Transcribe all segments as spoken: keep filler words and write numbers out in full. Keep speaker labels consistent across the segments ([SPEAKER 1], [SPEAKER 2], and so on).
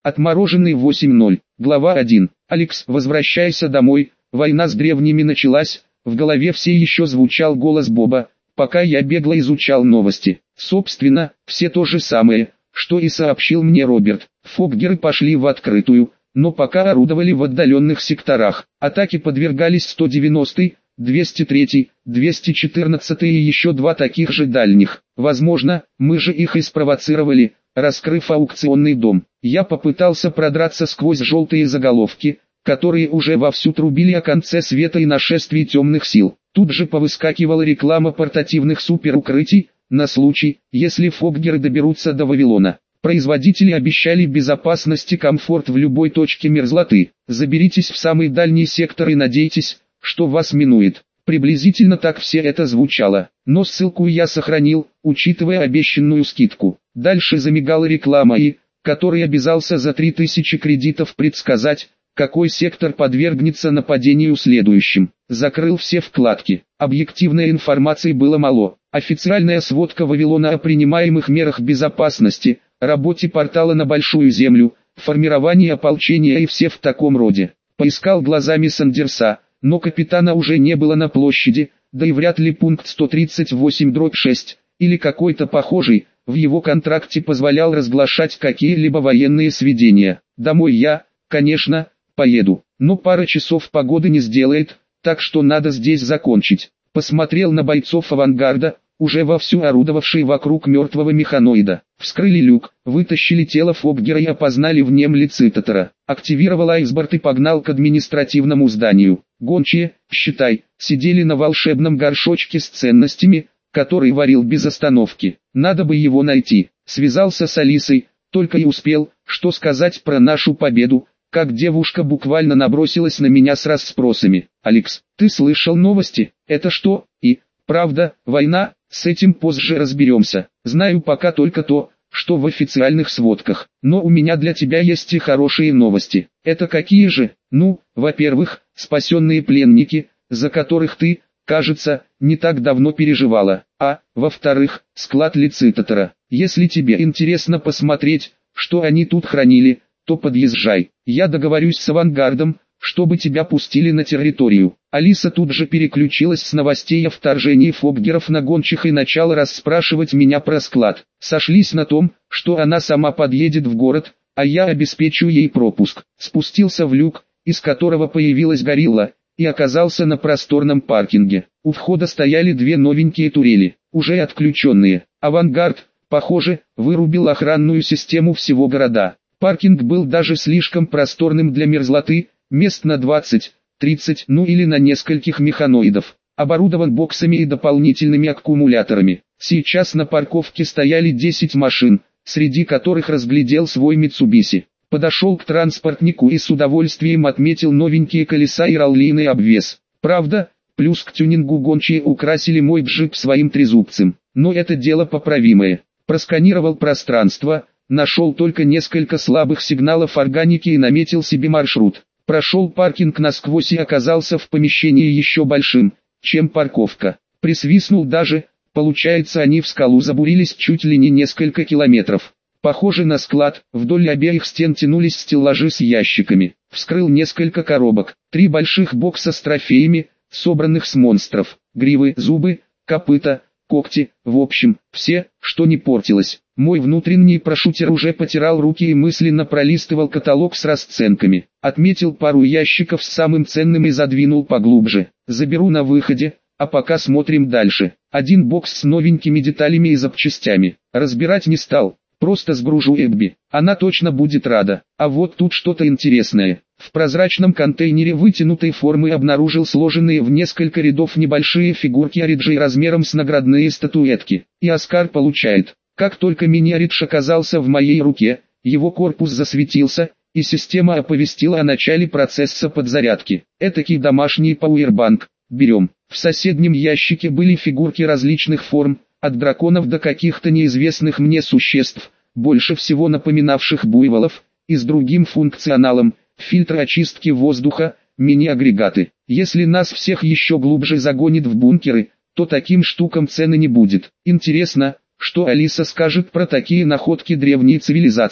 [SPEAKER 1] Отмороженный восемь ноль. Глава один. Алекс, возвращайся домой, война с древними началась, в голове все еще звучал голос Боба, пока я бегло изучал новости. Собственно, все то же самое, что и сообщил мне Роберт. Фоггеры пошли в открытую, но пока орудовали в отдаленных секторах. Атаки подвергались сто девяностый, двести третий, двести четырнадцатый и еще два таких же дальних. Возможно, мы же их и спровоцировали, раскрыв аукционный дом. Я попытался продраться сквозь желтые заголовки, которые уже вовсю трубили о конце света и нашествии темных сил. Тут же повыскакивала реклама портативных суперукрытий, на случай, если фоггеры доберутся до Вавилона. Производители обещали безопасность и комфорт в любой точке мерзлоты. Заберитесь в самый дальний сектор и надейтесь, что вас минует. Приблизительно так все это звучало, но ссылку я сохранил, учитывая обещанную скидку. Дальше замигала реклама и, который обязался за три тысячи кредитов предсказать, какой сектор подвергнется нападению следующим. Закрыл все вкладки. Объективной информации было мало. Официальная сводка Вавилона о принимаемых мерах безопасности, работе портала на Большую Землю, формировании ополчения и все в таком роде. Поискал глазами Сандерса, но капитана уже не было на площади, да и вряд ли пункт сто тридцать восемь дробь шесть, или какой-то похожий, в его контракте позволял разглашать какие-либо военные сведения. Домой я, конечно, поеду, но пара часов погоды не сделает, так что надо здесь закончить. Посмотрел на бойцов авангарда, уже вовсю орудовавшие вокруг мертвого механоида. Вскрыли люк, вытащили тело Фоггера и опознали в нем лицитатора. Активировал айсборд и погнал к административному зданию. Гончие, считай, сидели на волшебном горшочке с ценностями, который варил без остановки. Надо бы его найти. Связался с Алисой, только и успел, что сказать про нашу победу, как девушка буквально набросилась на меня с расспросами. «Алекс, ты слышал новости? Это что? И, правда, война? С этим позже разберемся. Знаю пока только то, что в официальных сводках. Но у меня для тебя есть и хорошие новости. Это какие же? Ну, во-первых, спасенные пленники, за которых ты, кажется, не так давно переживала. А, во-вторых, склад лицитатора. Если тебе интересно посмотреть, что они тут хранили, то подъезжай. Я договорюсь с авангардом, чтобы тебя пустили на территорию». Алиса тут же переключилась с новостей о вторжении фоггеров на гончих и начала расспрашивать меня про склад. Сошлись на том, что она сама подъедет в город, а я обеспечу ей пропуск. Спустился в люк, из которого появилась горилла, и оказался на просторном паркинге. У входа стояли две новенькие турели, уже отключенные. Авангард, похоже, вырубил охранную систему всего города. Паркинг был даже слишком просторным для мерзлоты, мест на двадцать, тридцать, ну или на нескольких механоидов. Оборудован боксами и дополнительными аккумуляторами. Сейчас на парковке стояли десять машин, среди которых разглядел свой Митсубиси. Подошел к транспортнику и с удовольствием отметил новенькие колеса и раллийный обвес. Правда, плюс к тюнингу гончие украсили мой джип своим трезубцем. Но это дело поправимое. Просканировал пространство, нашел только несколько слабых сигналов органики и наметил себе маршрут. Прошел паркинг насквозь и оказался в помещении еще большим, чем парковка. Присвистнул даже, получается они в скалу забурились чуть ли не несколько километров. Похоже на склад, вдоль обеих стен тянулись стеллажи с ящиками. Вскрыл несколько коробок, три больших бокса с трофеями, собранных с монстров, гривы, зубы, копыта, когти, в общем, все, что не портилось. Мой внутренний прошутер уже потирал руки и мысленно пролистывал каталог с расценками. Отметил пару ящиков с самым ценным и задвинул поглубже. Заберу на выходе, а пока смотрим дальше. Один бокс с новенькими деталями и запчастями. Разбирать не стал, просто сгружу Эбби. Она точно будет рада. А вот тут что-то интересное. В прозрачном контейнере вытянутой формы обнаружил сложенные в несколько рядов небольшие фигурки Ориджей размером с наградные статуэтки. И Оскар получает. Как только мини-Оридж оказался в моей руке, его корпус засветился, и система оповестила о начале процесса подзарядки. Этакий домашний пауэрбанк. Берем. В соседнем ящике были фигурки различных форм, от драконов до каких-то неизвестных мне существ, больше всего напоминавших буйволов, и с другим функционалом, фильтры очистки воздуха, мини-агрегаты. Если нас всех еще глубже загонит в бункеры, то таким штукам цены не будет. Интересно, что Алиса скажет про такие находки древней цивилизации.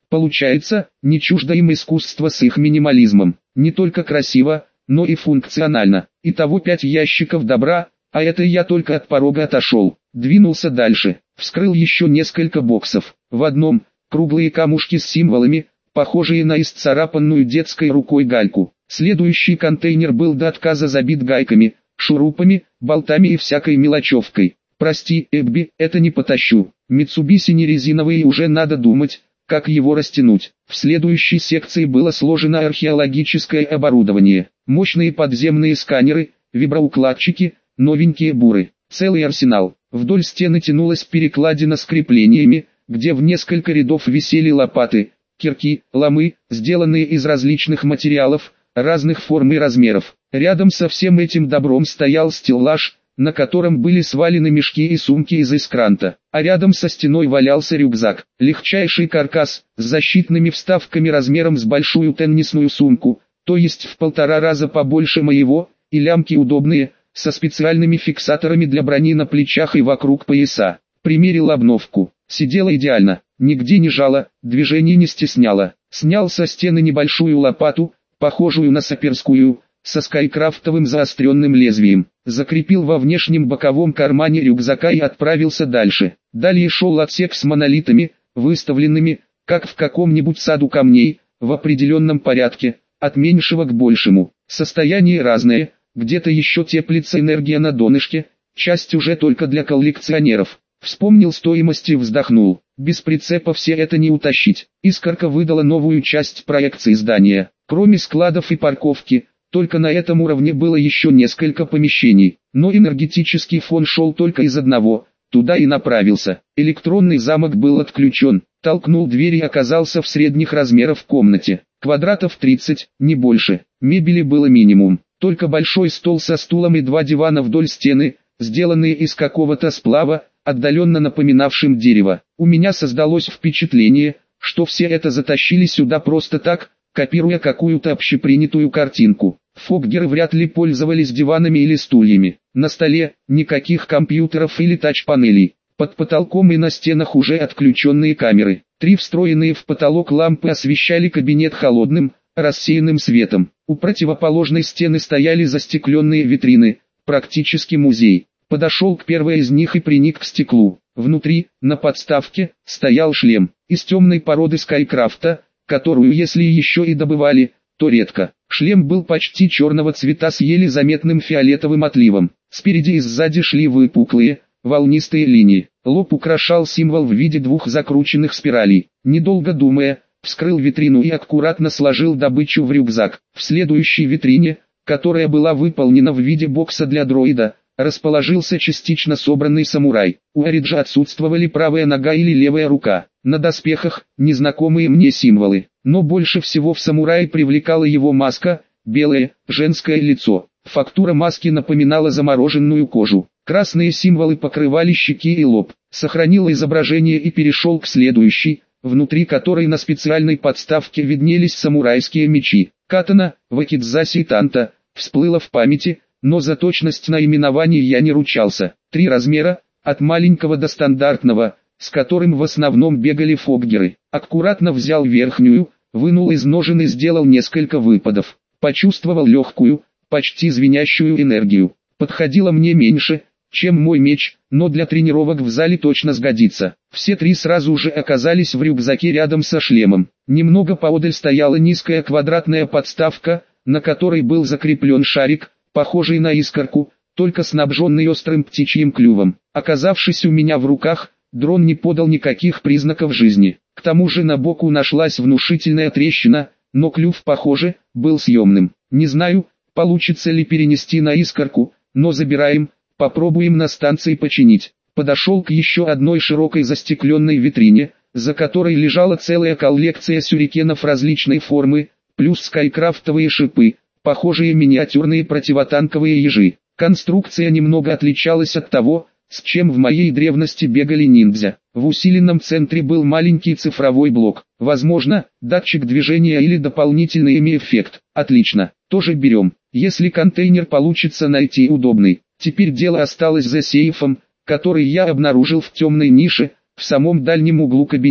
[SPEAKER 1] Получается, не чуждо им искусство с их минимализмом. Не только красиво, но и функционально. Итого пять ящиков добра, а это я только от порога отошел. Двинулся дальше, вскрыл еще несколько боксов. В одном – круглые камушки с символами, похожие на исцарапанную детской рукой гальку. Следующий контейнер был до отказа забит гайками, шурупами, болтами и всякой мелочевкой. Прости, Эбби, это не потащу. Митсубиси не резиновый и уже надо думать, как его растянуть. В следующей секции было сложено археологическое оборудование. Мощные подземные сканеры, виброукладчики, новенькие буры. Целый арсенал. Вдоль стены тянулась перекладина с креплениями, где в несколько рядов висели лопаты, кирки, ломы, сделанные из различных материалов, разных форм и размеров. Рядом со всем этим добром стоял стеллаж, на котором были свалены мешки и сумки из эскранта, а рядом со стеной валялся рюкзак. Легчайший каркас, с защитными вставками размером с большую теннисную сумку, то есть в полтора раза побольше моего, и лямки удобные, со специальными фиксаторами для брони на плечах и вокруг пояса. Примерил обновку, сидела идеально, нигде не жала, движений не стесняла. Снял со стены небольшую лопату, похожую на саперскую, со скайкрафтовым заостренным лезвием. Закрепил во внешнем боковом кармане рюкзака и отправился дальше. Далее шел отсек с монолитами, выставленными, как в каком-нибудь саду камней, в определенном порядке, от меньшего к большему. Состояние разное, где-то еще теплится энергия на донышке, часть уже только для коллекционеров. Вспомнил стоимость и вздохнул. Без прицепа все это не утащить. Искорка выдала новую часть проекции здания. Кроме складов и парковки, только на этом уровне было еще несколько помещений. Но энергетический фон шел только из одного, туда и направился. Электронный замок был отключен. Толкнул дверь и оказался в средних размерах комнате. Квадратов тридцать, не больше. Мебели было минимум. Только большой стол со стулом и два дивана вдоль стены, сделанные из какого-то сплава, отдаленно напоминавшим дерево. У меня создалось впечатление, что все это затащили сюда просто так, копируя какую-то общепринятую картинку. Фоггеры вряд ли пользовались диванами или стульями. На столе никаких компьютеров или тач-панелей. Под потолком и на стенах уже отключенные камеры. Три встроенные в потолок лампы освещали кабинет холодным, рассеянным светом. У противоположной стены стояли застекленные витрины, практически музей. Подошел к первой из них и приник к стеклу. Внутри, на подставке, стоял шлем из темной породы скайкрафта, которую если еще и добывали, то редко. Шлем был почти черного цвета с еле заметным фиолетовым отливом. Спереди и сзади шли выпуклые, волнистые линии. Лоб украшал символ в виде двух закрученных спиралей. Недолго думая, вскрыл витрину и аккуратно сложил добычу в рюкзак. В следующей витрине, которая была выполнена в виде бокса для дроида, расположился частично собранный самурай. У Ориджа отсутствовали правая нога или левая рука. На доспехах незнакомые мне символы. Но больше всего в самурае привлекала его маска, белое, женское лицо. Фактура маски напоминала замороженную кожу. Красные символы покрывали щеки и лоб. Сохранил изображение и перешел к следующей, внутри которой на специальной подставке виднелись самурайские мечи. Катана, вакидзаси и танта, всплыло в памяти, но за точность наименований я не ручался. Три размера, от маленького до стандартного, с которым в основном бегали фоггеры. Аккуратно взял верхнюю, вынул из ножен и сделал несколько выпадов. Почувствовал легкую, почти звенящую энергию. Подходила мне меньше, чем мой меч, но для тренировок в зале точно сгодится. Все три сразу же оказались в рюкзаке рядом со шлемом. Немного поодаль стояла низкая квадратная подставка, на которой был закреплен шарик, похожий на искорку, только снабженный острым птичьим клювом. Оказавшись у меня в руках, дрон не подал никаких признаков жизни. К тому же на боку нашлась внушительная трещина, но клюв, похоже, был съемным. Не знаю, получится ли перенести на искорку, но забираем, попробуем на станции починить. Подошел к еще одной широкой застекленной витрине, за которой лежала целая коллекция сюрикенов различной формы, плюс скайкрафтовые шипы, похожие миниатюрные противотанковые ежи. Конструкция немного отличалась от того, с чем в моей древности бегали ниндзя. В усиленном центре был маленький цифровой блок. Возможно, датчик движения или дополнительный эми-эффект. Отлично, тоже берем. Если контейнер получится найти удобный. Теперь дело осталось за сейфом, который я обнаружил в темной нише, в самом дальнем углу кабинета.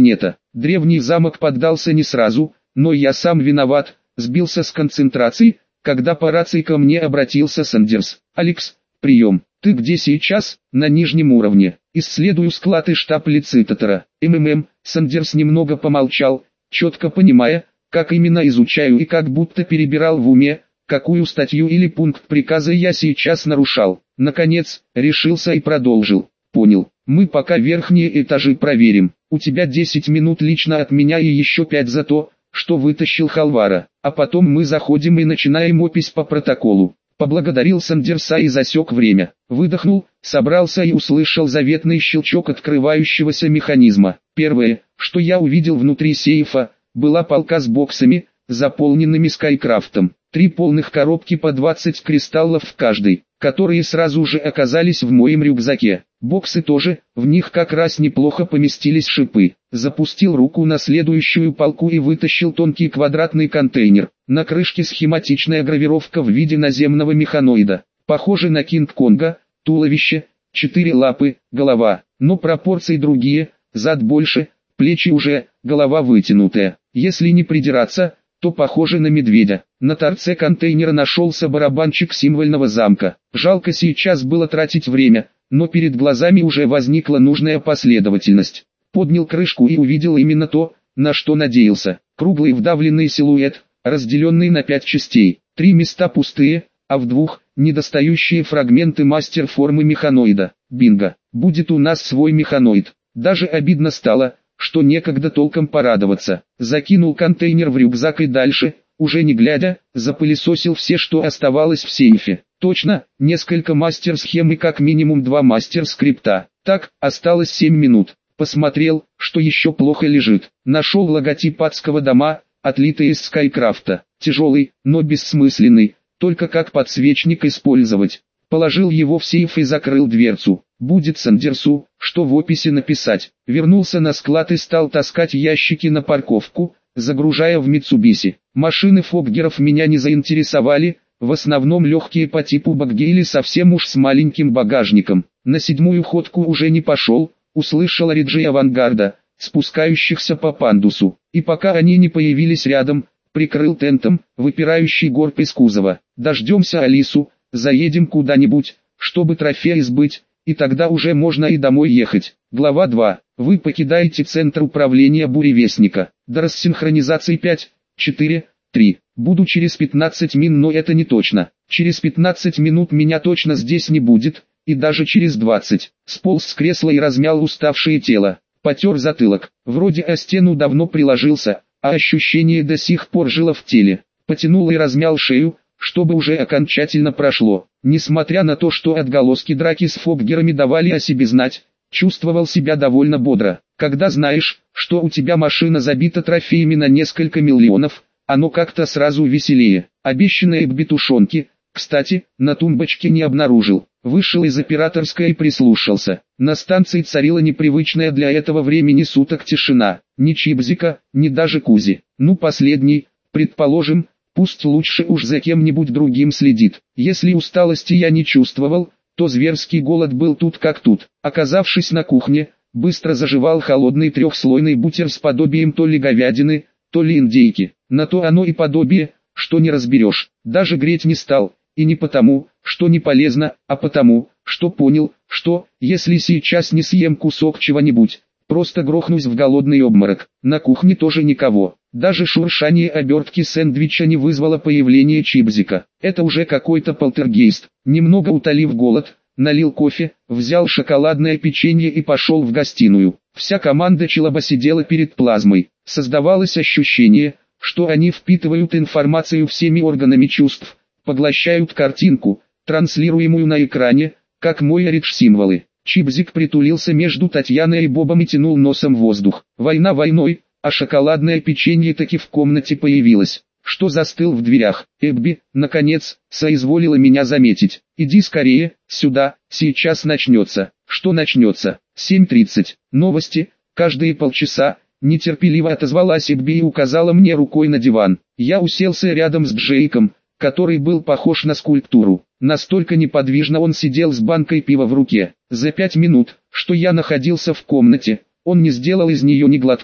[SPEAKER 1] Древний замок поддался не сразу, но я сам виноват, сбился с концентрации, когда по рации ко мне обратился Сандерс. «Алекс, прием, ты где сейчас?» «На нижнем уровне. Исследую склад и штаб лицитатора». «МММ», Сандерс немного помолчал, четко понимая, как именно изучаю и как будто перебирал в уме, какую статью или пункт приказа я сейчас нарушал. Наконец, решился и продолжил. «Понял, мы пока верхние этажи проверим. У тебя десять минут лично от меня и еще пять за то, что вытащил Халвара, а потом мы заходим и начинаем опись по протоколу». Поблагодарил Сандерса и засек время. Выдохнул, собрался и услышал заветный щелчок открывающегося механизма. Первое, что я увидел внутри сейфа, была полка с боксами, заполненными скайкрафтом. Три полных коробки по двадцать кристаллов в каждой, которые сразу же оказались в моем рюкзаке. Боксы тоже, в них как раз неплохо поместились шипы. Запустил руку на следующую полку и вытащил тонкий квадратный контейнер. На крышке схематичная гравировка в виде наземного механоида. Похоже на Кинг-Конга, туловище, четыре лапы, голова, но пропорции другие, зад больше, плечи уже, голова вытянутая. Если не придираться, то похоже на медведя. На торце контейнера нашелся барабанчик символьного замка. Жалко сейчас было тратить время, но перед глазами уже возникла нужная последовательность. Поднял крышку и увидел именно то, на что надеялся. Круглый вдавленный силуэт, разделенный на пять частей. Три места пустые, а в двух – недостающие фрагменты мастер-формы механоида. Бинго, будет у нас свой механоид. Даже обидно стало, что некогда толком порадоваться. Закинул контейнер в рюкзак и дальше, уже не глядя, запылесосил все, что оставалось в сейфе. Точно, несколько мастер-схем и как минимум два мастер-скрипта. Так, осталось семь минут. Посмотрел, что еще плохо лежит. Нашел логотип адского дома, отлитый из скайкрафта. Тяжелый, но бессмысленный, только как подсвечник использовать. Положил его в сейф и закрыл дверцу. Будет Сандерсу, что в описи написать. Вернулся на склад и стал таскать ящики на парковку, загружая в Митсубиси. Машины Фоггеров меня не заинтересовали, в основном легкие по типу багги или совсем уж с маленьким багажником. На седьмую ходку уже не пошел, услышал риджи авангарда, спускающихся по пандусу. И пока они не появились рядом, прикрыл тентом, выпирающий горб из кузова. Дождемся Алису, заедем куда-нибудь, чтобы трофеи сбыть, и тогда уже можно и домой ехать. Глава два. Вы покидаете центр управления буревестника. До рассинхронизации пять, четыре, три. Буду через пятнадцать минут, но это не точно. Через пятнадцать минут меня точно здесь не будет, и даже через двадцать. Сполз с кресла и размял уставшее тело. Потер затылок. Вроде о стену давно приложился, а ощущение до сих пор жило в теле. Потянул и размял шею, чтобы уже окончательно прошло. Несмотря на то, что отголоски драки с Фоггерами давали о себе знать, чувствовал себя довольно бодро. Когда знаешь, что у тебя машина забита трофеями на несколько миллионов, оно как-то сразу веселее. Обещанные Эбби тушенки, кстати, на тумбочке не обнаружил. Вышел из операторской и прислушался. На станции царила непривычная для этого времени суток тишина. Ни Чибзика, ни даже Кузи. Ну последний, предположим, пусть лучше уж за кем-нибудь другим следит. Если усталости я не чувствовал, то зверский голод был тут как тут. Оказавшись на кухне, быстро заживал холодный трехслойный бутер с подобием то ли говядины, то ли индейки. На то оно и подобие, что не разберешь. Даже греть не стал, и не потому, что не полезно, а потому, что понял, что, если сейчас не съем кусок чего-нибудь, просто грохнусь в голодный обморок. На кухне тоже никого. Даже шуршание обертки сэндвича не вызвало появления Чибзика. Это уже какой-то полтергейст. Немного утолив голод, налил кофе, взял шоколадное печенье и пошел в гостиную. Вся команда Челоба сидела перед плазмой. Создавалось ощущение, что они впитывают информацию всеми органами чувств, поглощают картинку, транслируемую на экране, как мой ридж-символы. Чибзик притулился между Татьяной и Бобом и тянул носом воздух. Война войной, а шоколадное печенье таки в комнате появилось. Что застыл в дверях? Эбби, наконец, соизволила меня заметить. Иди скорее, сюда, сейчас начнется. Что начнется? семь тридцать. Новости, каждые полчаса. Нетерпеливо отозвалась Эбби и указала мне рукой на диван. Я уселся рядом с Джейком, который был похож на скульптуру. Настолько неподвижно он сидел с банкой пива в руке. За пять минут, что я находился в комнате, он не сделал из нее ни глотка.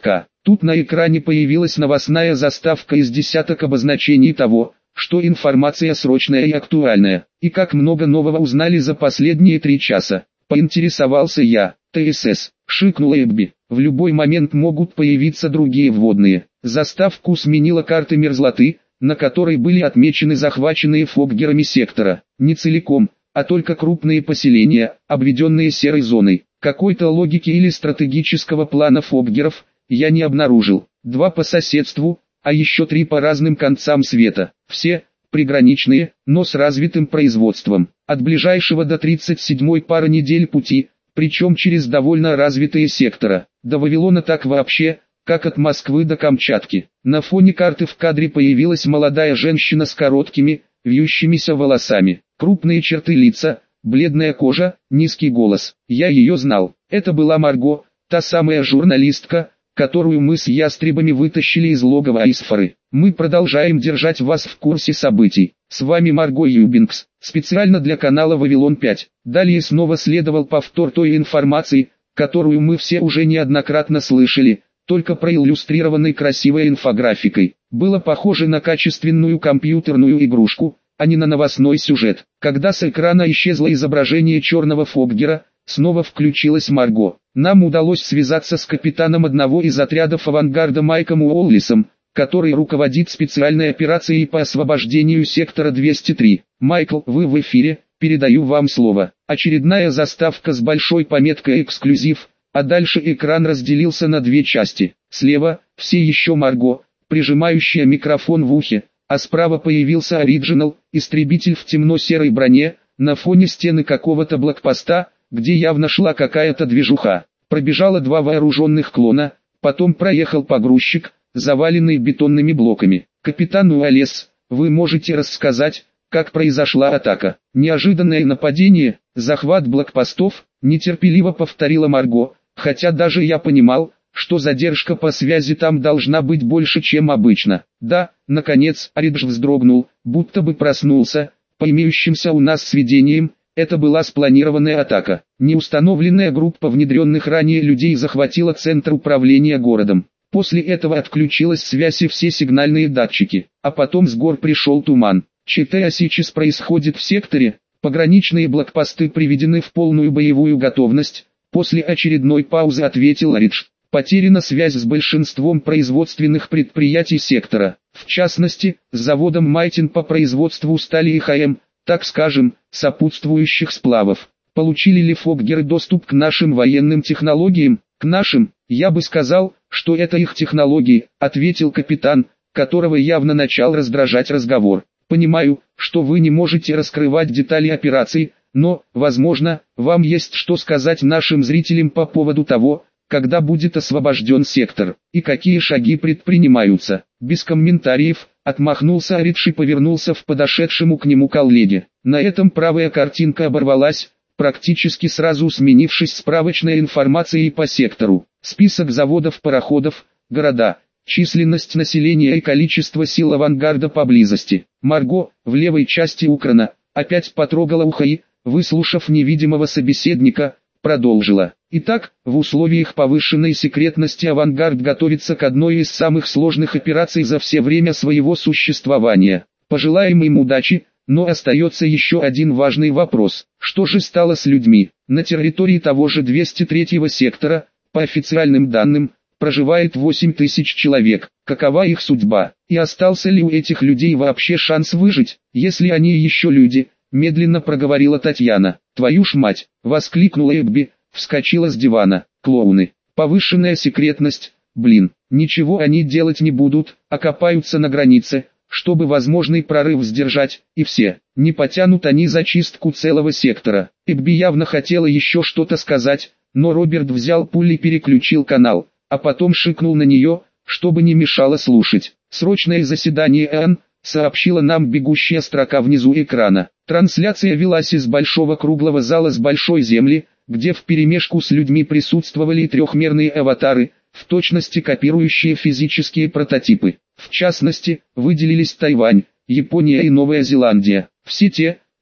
[SPEAKER 1] Тут на экране появилась новостная заставка из десяток обозначений того, что информация срочная и актуальная. И как много нового узнали за последние три часа. Поинтересовался я. ТСС, шикнула Эбби. В любой момент могут появиться другие вводные. Заставку сменила карта мерзлоты, на которой были отмечены захваченные фокгерами сектора. Не целиком, а только крупные поселения, обведенные серой зоной. Какой-то логики или стратегического плана фокгеров я не обнаружил. Два по соседству, а еще три по разным концам света. Все приграничные, но с развитым производством. От ближайшего до тридцать седьмой пара недель пути, причем через довольно развитые сектора. До Вавилона так вообще, как от Москвы до Камчатки. На фоне карты в кадре появилась молодая женщина с короткими, вьющимися волосами. Крупные черты лица, бледная кожа, низкий голос. Я ее знал. Это была Марго, та самая журналистка, которую мы с ястребами вытащили из логова Айсфоры. Мы продолжаем держать вас в курсе событий. С вами Марго Юбинкс, специально для канала Вавилон пять. Далее снова следовал повтор той информации, которую мы все уже неоднократно слышали, только проиллюстрированной красивой инфографикой. Было похоже на качественную компьютерную игрушку, а не на новостной сюжет. Когда с экрана исчезло изображение черного фокгера, снова включилась Марго. Нам удалось связаться с капитаном одного из отрядов авангарда Майком Уоллисом, который руководит специальной операцией по освобождению сектора двести три. Майкл, вы в эфире, передаю вам слово. Очередная заставка с большой пометкой «Эксклюзив», а дальше экран разделился на две части. Слева, все еще Марго, прижимающая микрофон в ухе, а справа появился Ориджинал, истребитель в темно-серой броне, на фоне стены какого-то блокпоста, где явно шла какая-то движуха. Пробежало два вооруженных клона, потом проехал погрузчик, заваленный бетонными блоками. Капитан Уоллес, вы можете рассказать, как произошла атака? Неожиданное нападение, захват блокпостов, нетерпеливо повторила Марго, хотя даже я понимал, что задержка по связи там должна быть больше, чем обычно. Да, наконец, Оридж вздрогнул, будто бы проснулся. По имеющимся у нас сведениям, это была спланированная атака. Неустановленная группа внедренных ранее людей захватила центр управления городом. После этого отключилась связь и все сигнальные датчики, а потом с гор пришел туман. Что сейчас происходит в секторе? Пограничные блокпосты приведены в полную боевую готовность. После очередной паузы ответил Оридж. Потеряна связь с большинством производственных предприятий сектора, в частности, с заводом Майтин по производству стали и ХМ, так скажем, сопутствующих сплавов. Получили ли фокгеры доступ к нашим военным технологиям? К нашим, я бы сказал, что это их технологии, ответил капитан, которого явно начал раздражать разговор. Понимаю, что вы не можете раскрывать детали операции, но, возможно, вам есть что сказать нашим зрителям по поводу того, когда будет освобожден сектор, и какие шаги предпринимаются. Без комментариев, отмахнулся Оридж и повернулся в подошедшему к нему коллеге. На этом правая картинка оборвалась, практически сразу сменившись справочной информацией по сектору. Список заводов, пароходов, города, численность населения и количество сил авангарда поблизости. Марго, в левой части экрана, опять потрогала ухо и, выслушав невидимого собеседника, продолжила. Итак, в условиях повышенной секретности авангард готовится к одной из самых сложных операций за все время своего существования. Пожелаем им удачи, но остается еще один важный вопрос. Что же стало с людьми? На территории того же двести третьего сектора, по официальным данным, проживает восемь тысяч человек. Какова их судьба? И остался ли у этих людей вообще шанс выжить, если они еще люди? Медленно проговорила Татьяна. «Твою ж мать!» — воскликнула Эбби, вскочила с дивана. «Клоуны! Повышенная секретность! Блин, ничего они делать не будут, окопаются на границе, чтобы возможный прорыв сдержать, и все. Не потянут они зачистку целого сектора». Эбби явно хотела еще что-то сказать, но Роберт взял пулей и переключил канал, а потом шикнул на нее, чтобы не мешало слушать. «Срочное заседание ЭАН», сообщила нам бегущая строка внизу экрана. Трансляция велась из большого круглого зала с большой земли, где вперемешку с людьми присутствовали трехмерные аватары, в точности копирующие физические прототипы. В частности, выделились Тайвань, Япония и Новая Зеландия. Все те,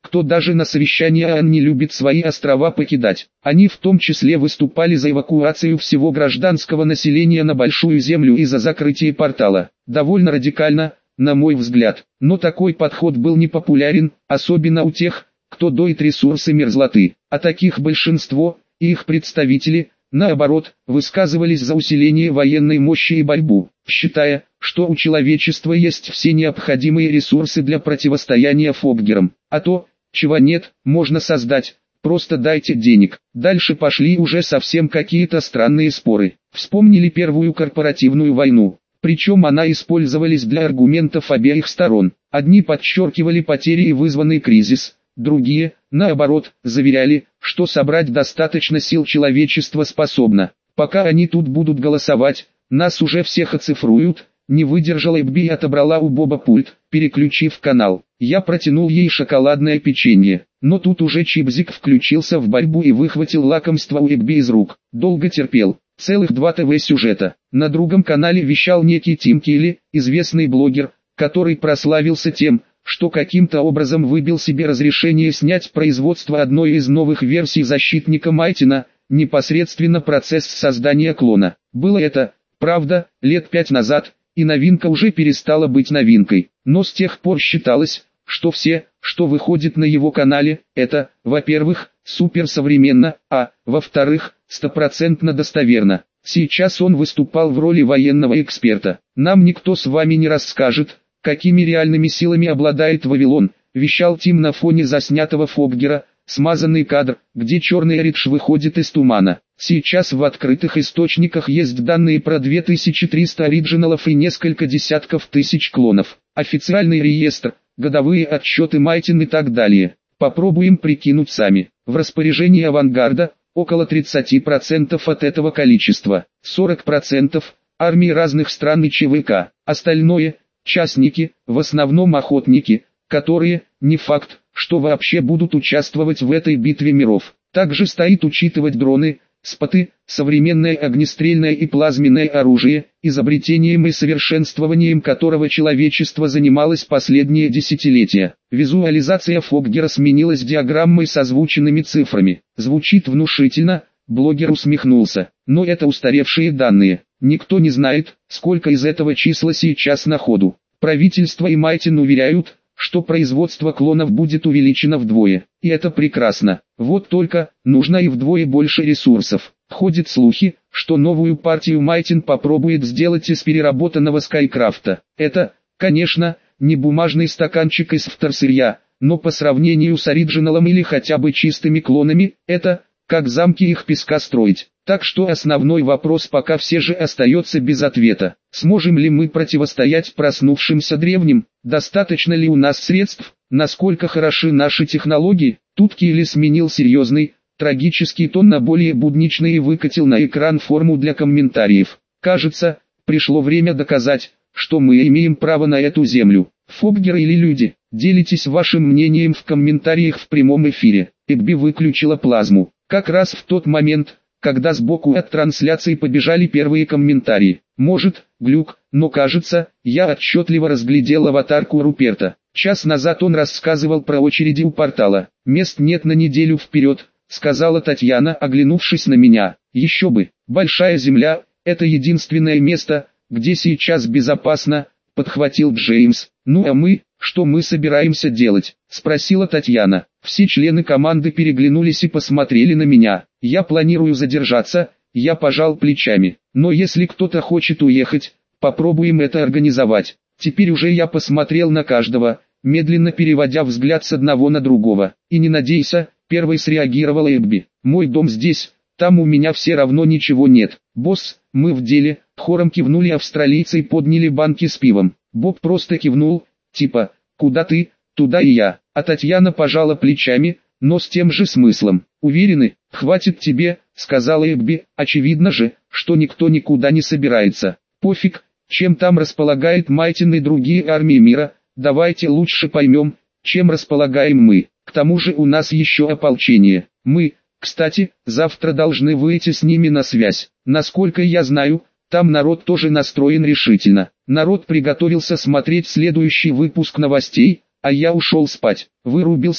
[SPEAKER 1] кто даже на совещании ООН не любит свои острова покидать. Они в том числе выступали за эвакуацию всего гражданского населения на Большую Землю и за закрытие портала. Довольно радикально, на мой взгляд, но такой подход был непопулярен, особенно у тех, кто доит ресурсы мерзлоты. А таких большинство, и их представители, наоборот, высказывались за усиление военной мощи и борьбу, считая, что у человечества есть все необходимые ресурсы для противостояния фоггерам, а то, чего нет, можно создать, просто дайте денег. Дальше пошли уже совсем какие-то странные споры. Вспомнили Первую корпоративную войну, причем она использовалась для аргументов обеих сторон. Одни подчеркивали потери и вызванный кризис, другие, наоборот, заверяли, что собрать достаточно сил человечество способно. Пока они тут будут голосовать, нас уже всех оцифруют. Не выдержала Эбби и отобрала у Боба пульт, переключив канал. Я протянул ей шоколадное печенье, но тут уже Чипзик включился в борьбу и выхватил лакомство у Эбби из рук. Долго терпел. Целых два ТВ-сюжета. На другом канале вещал некий Тим Келли, известный блогер, который прославился тем, что каким-то образом выбил себе разрешение снять производство одной из новых версий защитника Майтина, непосредственно процесс создания клона. Было это, правда, лет пять назад, и новинка уже перестала быть новинкой, но с тех пор считалось, что все, что выходит на его канале, это, во-первых, суперсовременно, а, во-вторых, стопроцентно достоверно. Сейчас он выступал в роли военного эксперта. Нам никто с вами не расскажет, какими реальными силами обладает Вавилон, вещал Тим на фоне заснятого Фоггера, смазанный кадр, где черный Ридж выходит из тумана. Сейчас в открытых источниках есть данные про две тысячи триста оригиналов и несколько десятков тысяч клонов. Официальный реестр, годовые отчеты Майтин и так далее. Попробуем прикинуть сами. В распоряжении авангарда около тридцать процентов от этого количества, сорок процентов армии разных стран и ЧВК. Остальное – частники, в основном охотники, которые, не факт, что вообще будут участвовать в этой битве миров. Также стоит учитывать дроны, споты, современное огнестрельное и плазменное оружие, изобретением и совершенствованием которого человечество занималось последние десятилетия. Визуализация Фоггера сменилась диаграммой с озвученными цифрами. Звучит внушительно, блогер усмехнулся, но это устаревшие данные. Никто не знает, сколько из этого числа сейчас на ходу. Правительство и Майтин уверяют, что производство клонов будет увеличено вдвое. И это прекрасно. Вот только, нужно и вдвое больше ресурсов. Ходят слухи, что новую партию Майтин попробует сделать из переработанного Скайкрафта. Это, конечно, не бумажный стаканчик из вторсырья, но по сравнению с оригиналом или хотя бы чистыми клонами, это, как замки их песка строить. Так что основной вопрос пока все же остается без ответа. Сможем ли мы противостоять проснувшимся древним? Достаточно ли у нас средств? Насколько хороши наши технологии? Тут Келли сменил серьезный, трагический тон на более будничный и выкатил на экран форму для комментариев. Кажется, пришло время доказать, что мы имеем право на эту землю. Фоггеры или люди, делитесь вашим мнением в комментариях в прямом эфире. Эбби выключила плазму. Как раз в тот момент, когда сбоку от трансляции побежали первые комментарии. Может, глюк, но кажется, я отчетливо разглядел аватарку Руперта. Час назад он рассказывал про очереди у портала. «Мест нет на неделю вперед», — сказала Татьяна, оглянувшись на меня. «Еще бы, Большая Земля — это единственное место, где сейчас безопасно», — подхватил Джеймс. «Ну а мы, что мы собираемся делать?» — спросила Татьяна. Все члены команды переглянулись и посмотрели на меня. «Я планирую задержаться», — я пожал плечами. «Но если кто-то хочет уехать, попробуем это организовать». Теперь уже я посмотрел на каждого, медленно переводя взгляд с одного на другого. «И не надейся», — первой среагировала Эбби. «Мой дом здесь, там у меня все равно ничего нет». «Босс, мы в деле», — хором кивнули австралийцы и подняли банки с пивом. Боб просто кивнул, типа «Куда ты, туда и я». А Татьяна пожала плечами, но с тем же смыслом. «Уверены, хватит тебе», — сказала Эбби. «Очевидно же, что никто никуда не собирается. Пофиг, чем там располагает Майтин и другие армии мира, давайте лучше поймем, чем располагаем мы. К тому же у нас еще ополчение. Мы, кстати, завтра должны выйти с ними на связь. Насколько я знаю, там народ тоже настроен решительно». Народ приготовился смотреть следующий выпуск новостей, а я ушел спать. Вырубился,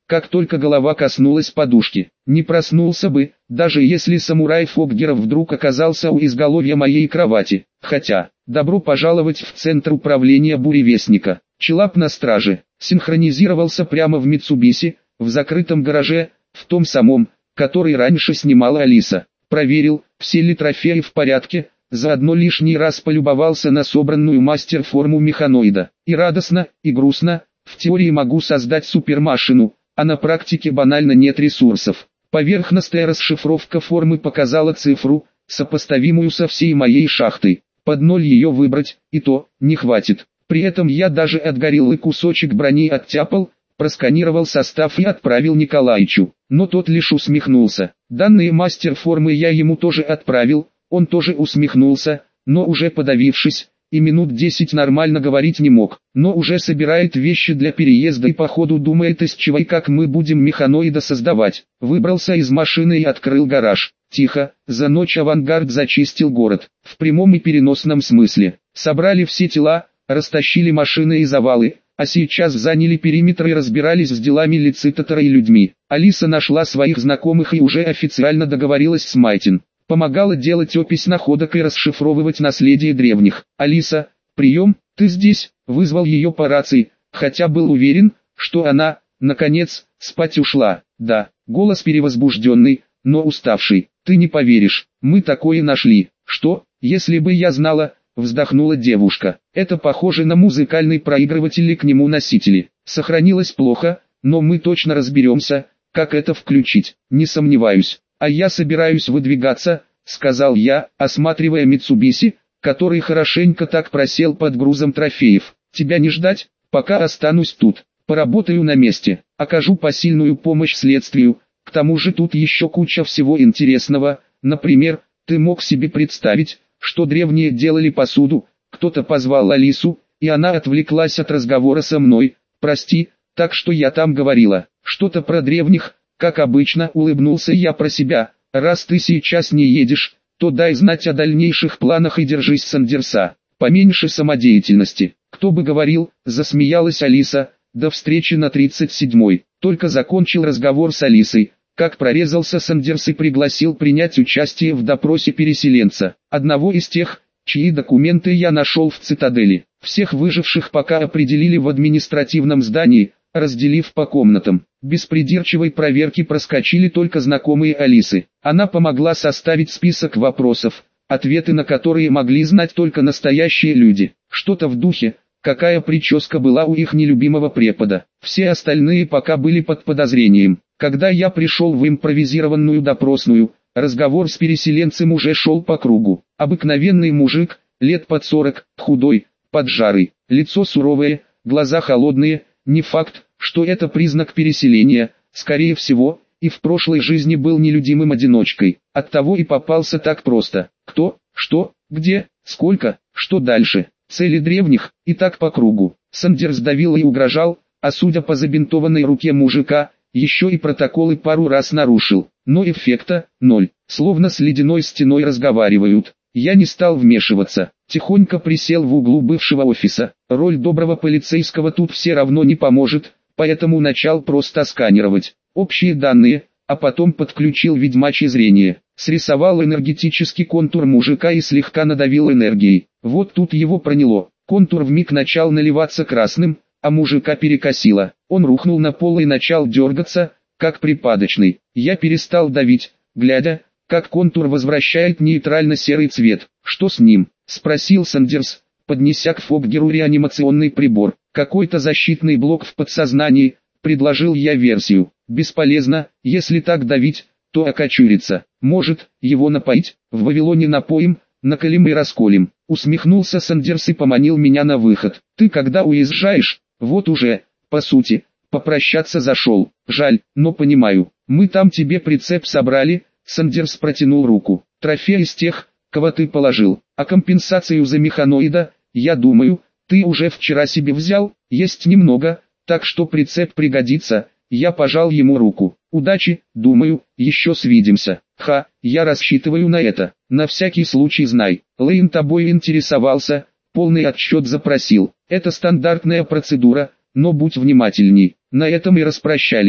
[SPEAKER 1] как только голова коснулась подушки. Не проснулся бы, даже если самурай Фоггеров вдруг оказался у изголовья моей кровати. Хотя, добро пожаловать в центр управления буревестника. Челап на страже, синхронизировался прямо в Митсубиси, в закрытом гараже, в том самом, который раньше снимала Алиса. Проверил, все ли трофеи в порядке, заодно лишний раз полюбовался на собранную мастер-форму механоида. И радостно, и грустно, в теории могу создать супермашину, а на практике банально нет ресурсов. Поверхностная расшифровка формы показала цифру, сопоставимую со всей моей шахтой. Под ноль ее выбрать, и то, не хватит. При этом я даже от гориллы кусочек брони оттяпал, просканировал состав и отправил Николаичу. Но тот лишь усмехнулся. Данные мастер-формы я ему тоже отправил, он тоже усмехнулся, но уже подавившись, и минут десять нормально говорить не мог. Но уже собирает вещи для переезда и походу думает, из чего и как мы будем механоида создавать. Выбрался из машины и открыл гараж. Тихо, за ночь авангард зачистил город. В прямом и переносном смысле. Собрали все тела, растащили машины и завалы, а сейчас заняли периметр и разбирались с делами лицитатора и людьми. Алиса нашла своих знакомых и уже официально договорилась с Майтин. Помогала делать опись находок и расшифровывать наследие древних. «Алиса, прием, ты здесь?» — вызвал ее по рации, хотя был уверен, что она, наконец, спать ушла. Да, голос перевозбужденный, но уставший. «Ты не поверишь, мы такое нашли». «Что, если бы я знала?» — вздохнула девушка. «Это похоже на музыкальный проигрыватель и к нему носители. Сохранилось плохо, но мы точно разберемся, как это включить. Не сомневаюсь. А я собираюсь выдвигаться», — сказал я, осматривая Митсубиси, который хорошенько так просел под грузом трофеев. «Тебя не ждать, пока останусь тут. Поработаю на месте, окажу посильную помощь следствию. К тому же тут еще куча всего интересного. Например, ты мог себе представить, что древние делали посуду?» Кто-то позвал Алису, и она отвлеклась от разговора со мной. «Прости, так что я там говорила? Что-то про древних?» Как обычно, улыбнулся я про себя. «Раз ты сейчас не едешь, то дай знать о дальнейших планах и держись Сандерса. Поменьше самодеятельности». «Кто бы говорил», — засмеялась Алиса. «До встречи на тридцать седьмой». Только закончил разговор с Алисой, как прорезался Сандерс и пригласил принять участие в допросе переселенца. Одного из тех, чьи документы я нашел в цитадели. Всех выживших пока определили в административном здании, разделив по комнатам. Без придирчивой проверки проскочили только знакомые Алисы. Она помогла составить список вопросов, ответы на которые могли знать только настоящие люди. Что-то в духе, какая прическа была у их нелюбимого препода. Все остальные пока были под подозрением. Когда я пришел в импровизированную допросную, разговор с переселенцем уже шел по кругу. Обыкновенный мужик, лет под сорок, худой, поджарый, лицо суровое, глаза холодные. Не факт, что это признак переселения, скорее всего, и в прошлой жизни был нелюдимым одиночкой. Оттого и попался так просто. Кто, что, где, сколько, что дальше. Цели древних, и так по кругу. Сандерс давил и угрожал, а судя по забинтованной руке мужика, еще и протоколы пару раз нарушил. Но эффекта – ноль. Словно с ледяной стеной разговаривают. Я не стал вмешиваться. Тихонько присел в углу бывшего офиса. Роль доброго полицейского тут все равно не поможет, поэтому начал просто сканировать общие данные, а потом подключил ведьмачье зрение. Срисовал энергетический контур мужика и слегка надавил энергией. Вот тут его проняло. Контур вмиг начал наливаться красным, а мужика перекосило. Он рухнул на пол и начал дергаться, как припадочный. Я перестал давить, глядя, как контур возвращает нейтрально-серый цвет. «Что с ним?» — спросил Сандерс, поднеся к Фоггеру реанимационный прибор. «Какой-то защитный блок в подсознании», — предложил я версию. «Бесполезно, если так давить, то окочурится. Может, его напоить? В Вавилоне напоим, накалим и расколем». Усмехнулся Сандерс и поманил меня на выход. «Ты когда уезжаешь?» «Вот уже, по сути, попрощаться зашел. Жаль, но понимаю. Мы там тебе прицеп собрали». Сандерс протянул руку. «Трофей из тех, кого ты положил. А компенсацию за механоида, я думаю, ты уже вчера себе взял, есть немного, так что прицеп пригодится». Я пожал ему руку. «Удачи, думаю, еще свидимся». «Ха, я рассчитываю на это. На всякий случай знай, Лейн тобой интересовался, полный отчет запросил. Это стандартная процедура, но будь внимательней». На этом и распрощались.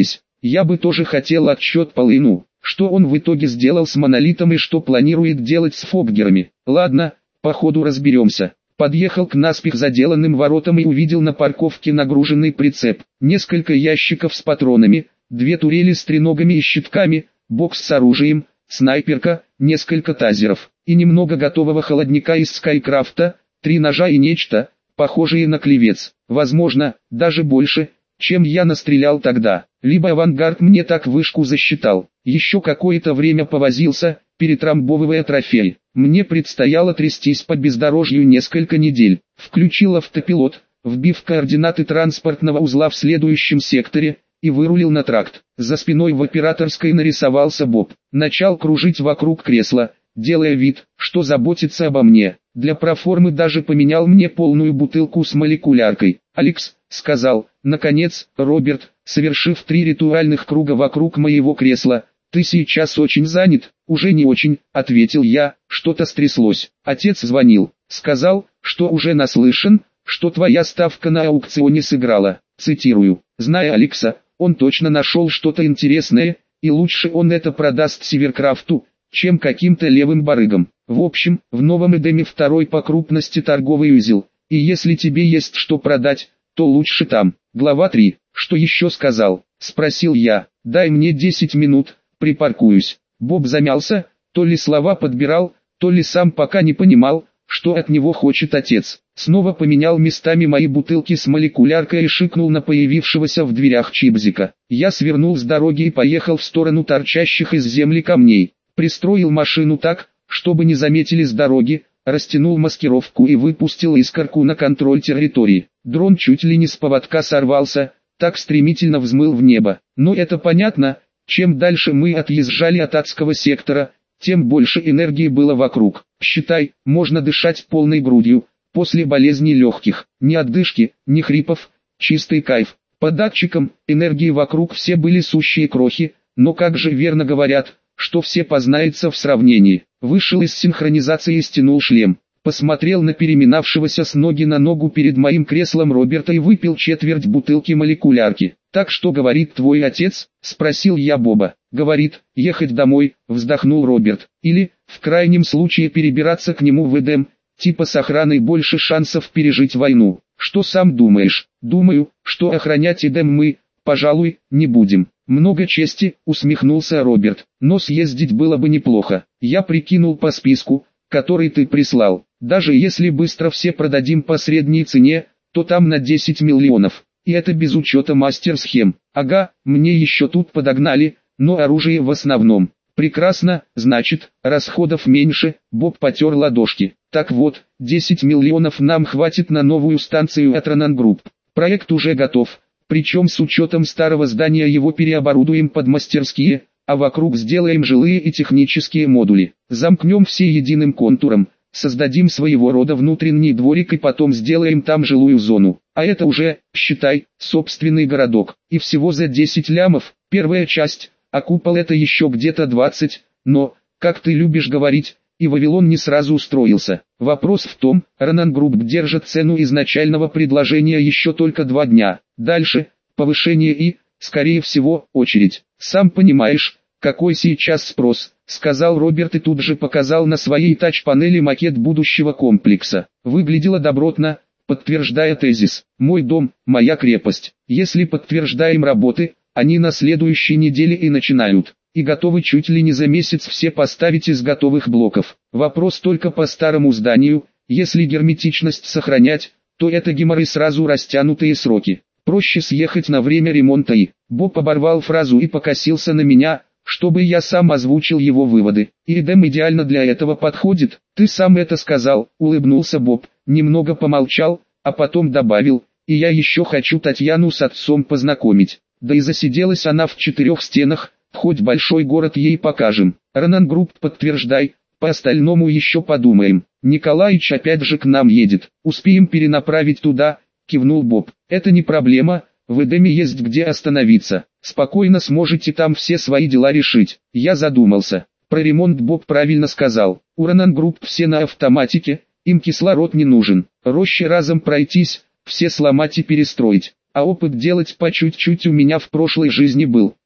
[SPEAKER 1] Я бы тоже хотел отчет по Лейну, что он в итоге сделал с монолитом и что планирует делать с фоггерами. Ладно, по ходу разберемся. Подъехал к наспех заделанным воротам и увидел на парковке нагруженный прицеп, несколько ящиков с патронами, две турели с треногами и щитками, бокс с оружием, снайперка, несколько тазеров и немного готового холодника из Скайкрафта, три ножа и нечто, похожее на клевец, возможно, даже больше, чем я настрелял тогда. Либо авангард мне так вышку засчитал. Еще какое-то время повозился, перетрамбовывая трофей. Мне предстояло трястись по бездорожью несколько недель. Включил автопилот, вбив координаты транспортного узла в следующем секторе, и вырулил на тракт. За спиной в операторской нарисовался Боб. Начал кружить вокруг кресла, делая вид, что заботится обо мне. Для проформы даже поменял мне полную бутылку с молекуляркой. «Алекс», — сказал, наконец, Роберт, совершив три ритуальных круга вокруг моего кресла, — «ты сейчас очень занят?» «Уже не очень», — ответил я, — «что-то стряслось. Отец звонил, сказал, что уже наслышан, что твоя ставка на аукционе сыграла». Цитирую. Зная Алекса, он точно нашел что-то интересное, и лучше он это продаст Сиверкрафту, чем каким-то левым барыгам. В общем, в Новом Эдеме второй по крупности торговый узел, и если тебе есть что продать, то лучше там. Глава три. «Что еще сказал?» — спросил я. «Дай мне десять минут, припаркуюсь». Боб замялся, то ли слова подбирал, то ли сам пока не понимал, что от него хочет отец. Снова поменял местами мои бутылки с молекуляркой и шикнул на появившегося в дверях Чипзика. Я свернул с дороги и поехал в сторону торчащих из земли камней. Пристроил машину так, чтобы не заметили с дороги, растянул маскировку и выпустил искорку на контроль территории. Дрон чуть ли не с поводка сорвался, так стремительно взмыл в небо. Но это понятно, чем дальше мы отъезжали от адского сектора, тем больше энергии было вокруг. Считай, можно дышать полной грудью, после болезней легких. Ни отдышки, ни хрипов, чистый кайф. По датчикам, энергии вокруг все были сущие крохи, но как же верно говорят, что все познается в сравнении. Вышел из синхронизации и стянул шлем. Посмотрел на переминавшегося с ноги на ногу перед моим креслом Роберта и выпил четверть бутылки молекулярки. «Так что говорит твой отец?» — спросил я Боба. «Говорит, ехать домой», — вздохнул Роберт. «Или, в крайнем случае перебираться к нему в Эдем, типа с охраной больше шансов пережить войну. Что сам думаешь?» «Думаю, что охранять Эдем мы, пожалуй, не будем». «Много чести», — усмехнулся Роберт. «Но съездить было бы неплохо. Я прикинул по списку, который ты прислал. Даже если быстро все продадим по средней цене, то там на десять миллионов. И это без учета мастер-схем. Ага, мне еще тут подогнали, но оружие в основном». «Прекрасно, значит, расходов меньше», — Боб потер ладошки. «Так вот, десять миллионов нам хватит на новую станцию от Ронан Групп. Проект уже готов, причем с учетом старого здания его переоборудуем под мастерские, а вокруг сделаем жилые и технические модули. Замкнем все единым контуром, создадим своего рода внутренний дворик и потом сделаем там жилую зону. А это уже, считай, собственный городок. И всего за десять лямов, первая часть, а купол это еще где-то двадцать, но, как ты любишь говорить, и Вавилон не сразу устроился. Вопрос в том, Ронан Групп держит цену изначального предложения еще только два дня. Дальше, повышение и, скорее всего, очередь. Сам понимаешь, какой сейчас спрос, сказал Роберт и тут же показал на своей тач-панели макет будущего комплекса. Выглядело добротно, подтверждая тезис. «Мой дом, моя крепость». Если подтверждаем работы, они на следующей неделе и начинают. И готовы чуть ли не за месяц все поставить из готовых блоков. Вопрос только по старому зданию, если герметичность сохранять, то это геморрой сразу растянутые сроки. Проще съехать на время ремонта и... Боб оборвал фразу и покосился на меня, чтобы я сам озвучил его выводы. И Эдем идеально для этого подходит. Ты сам это сказал, улыбнулся Боб, немного помолчал, а потом добавил, и я еще хочу Татьяну с отцом познакомить. Да и засиделась она в четырех стенах, хоть большой город ей покажем. Ронан Групп подтверждай, по остальному еще подумаем. Николаич опять же к нам едет, успеем перенаправить туда, кивнул Боб. Это не проблема, в Эдеме есть где остановиться. Спокойно сможете там все свои дела решить. Я задумался. Про ремонт Боб правильно сказал. У Ронан Групп все на автоматике, им кислород не нужен. Роще разом пройтись, все сломать и перестроить. А опыт делать по чуть-чуть у меня в прошлой жизни был.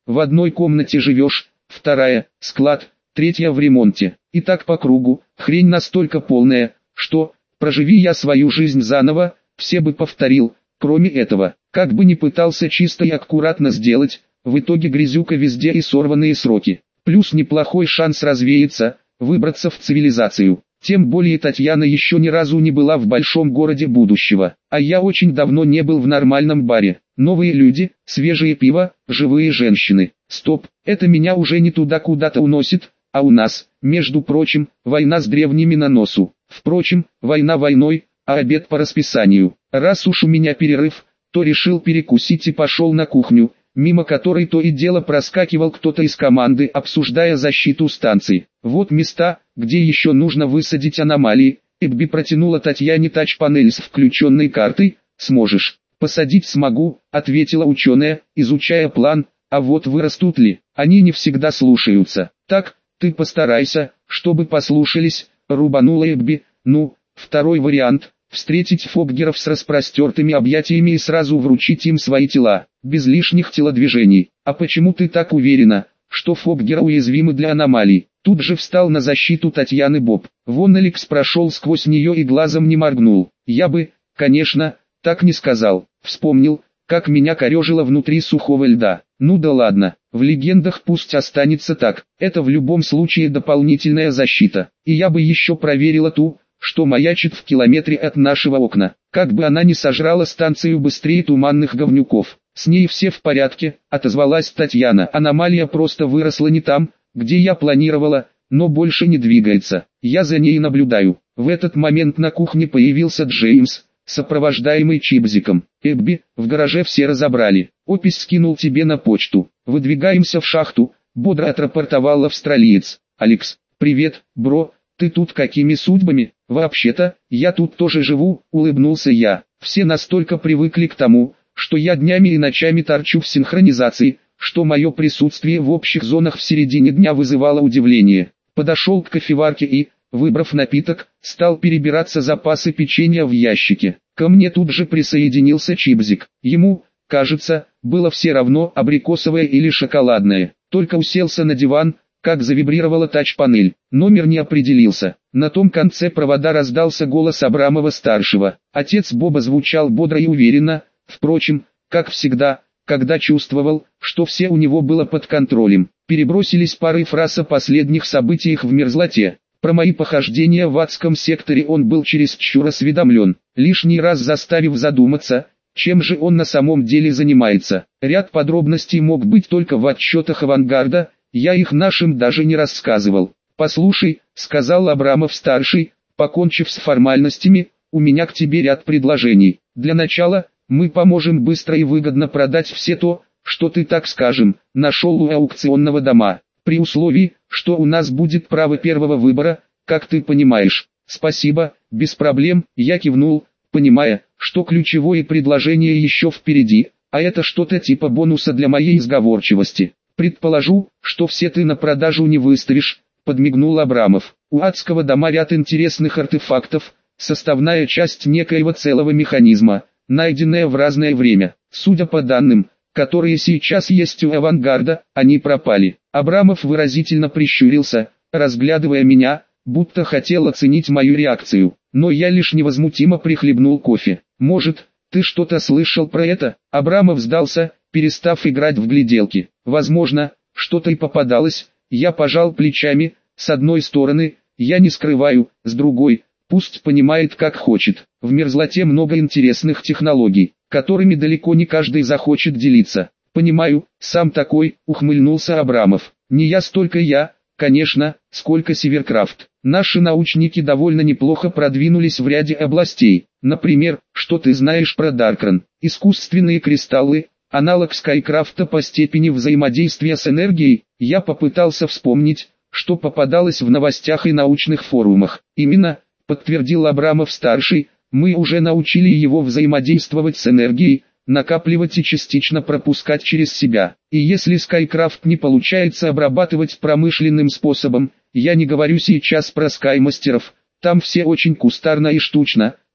[SPEAKER 1] в одной комнате живешь, вторая – склад, третья в ремонте. И так по кругу, хрень настолько полная, что, проживи я свою жизнь заново, все бы повторил. Кроме этого, как бы ни пытался чисто и аккуратно сделать, в итоге грязюка везде и сорванные сроки. Плюс неплохой шанс развеяться, выбраться в цивилизацию. Тем более Татьяна еще ни разу не была в большом городе будущего, а я очень давно не был в нормальном баре. Новые люди, свежее пиво, живые женщины. Стоп, это меня уже не туда куда-то уносит, а у нас, между прочим, война с древними на носу. Впрочем, война войной, а обед по расписанию. Раз уж у меня перерыв, то решил перекусить и пошел на кухню, мимо которой то и дело проскакивал кто-то из команды, обсуждая защиту станции. Вот места, где еще нужно высадить аномалии. Эбби протянула Татьяне тач-панель с включенной картой. «Сможешь?» «Посадить смогу», — ответила ученая, изучая план. «А вот вырастут ли? Они не всегда слушаются. Так, ты постарайся, чтобы послушались», — рубанула Эбби. «Ну, второй вариант. Встретить фоггеров с распростертыми объятиями и сразу вручить им свои тела, без лишних телодвижений. А почему ты так уверена, что фоггеры уязвимы для аномалий?» Тут же встал на защиту Татьяны Боб. Вон Алекс прошел сквозь нее и глазом не моргнул. «Я бы, конечно, так не сказал. Вспомнил, как меня корежило внутри сухого льда. Ну да ладно, в легендах пусть останется так. Это в любом случае дополнительная защита. И я бы еще проверила ту, что маячит в километре от нашего окна. Как бы она ни сожрала станцию быстрее туманных говнюков. С ней все в порядке», — отозвалась Татьяна. «Аномалия просто выросла не там, где я планировала, но больше не двигается. Я за ней наблюдаю». В этот момент на кухне появился Джеймс, сопровождаемый Чипзиком. «Эбби, в гараже все разобрали. Опись скинул тебе на почту. Выдвигаемся в шахту», — бодро отрапортовал австралиец. «Алекс, привет, бро, ты тут какими судьбами?» «Вообще-то, я тут тоже живу», — улыбнулся я. «Все настолько привыкли к тому, что я днями и ночами торчу в синхронизации, что мое присутствие в общих зонах в середине дня вызывало удивление». Подошел к кофеварке и, выбрав напиток, стал перебираться запасы печенья в ящике. Ко мне тут же присоединился Чипзик. Ему, кажется, было все равно, абрикосовое или шоколадное. Только уселся на диван, как завибрировала тач-панель. Номер не определился. На том конце провода раздался голос Абрамова-старшего. Отец Боба звучал бодро и уверенно, впрочем, как всегда, когда чувствовал, что все у него было под контролем. Перебросились парой фраз о последних событиях в мерзлоте. Про мои похождения в адском секторе он был чересчур осведомлен, лишний раз заставив задуматься, чем же он на самом деле занимается. Ряд подробностей мог быть только в отчетах авангарда, я их нашим даже не рассказывал. «Послушай», — сказал Абрамов-старший, покончив с формальностями, — «у меня к тебе ряд предложений. Для начала, мы поможем быстро и выгодно продать все то, что ты, так скажем, нашел у аукционного дома, при условии, что у нас будет право первого выбора, как ты понимаешь». «Спасибо, без проблем», — я кивнул, понимая, что ключевое предложение еще впереди, а это что-то типа бонуса для моей изговорчивости. «Предположу, что все ты на продажу не выставишь», — подмигнул Абрамов. «У адского дома ряд интересных артефактов, составная часть некоего целого механизма, найденная в разное время. Судя по данным, которые сейчас есть у авангарда, они пропали». Абрамов выразительно прищурился, разглядывая меня, будто хотел оценить мою реакцию, но я лишь невозмутимо прихлебнул кофе. «Может, ты что-то слышал про это?» Абрамов сдался, перестав играть в гляделки. «Возможно, что-то и попадалось», я пожал плечами. «С одной стороны, я не скрываю, с другой, пусть понимает как хочет. В мерзлоте много интересных технологий, которыми далеко не каждый захочет делиться». «Понимаю, сам такой», — ухмыльнулся Абрамов. «Не я столько я, конечно, сколько Северкрафт. Наши научники довольно неплохо продвинулись в ряде областей. Например, что ты знаешь про Даркран? Искусственные кристаллы, аналог Скайкрафта по степени взаимодействия с энергией». Я попытался вспомнить, что попадалось в новостях и научных форумах. «Именно», — подтвердил Абрамов-старший, — «мы уже научили его взаимодействовать с энергией, накапливать и частично пропускать через себя. И если Скайкрафт не получается обрабатывать промышленным способом, я не говорю сейчас про скаймастеров, там все очень кустарно и штучно,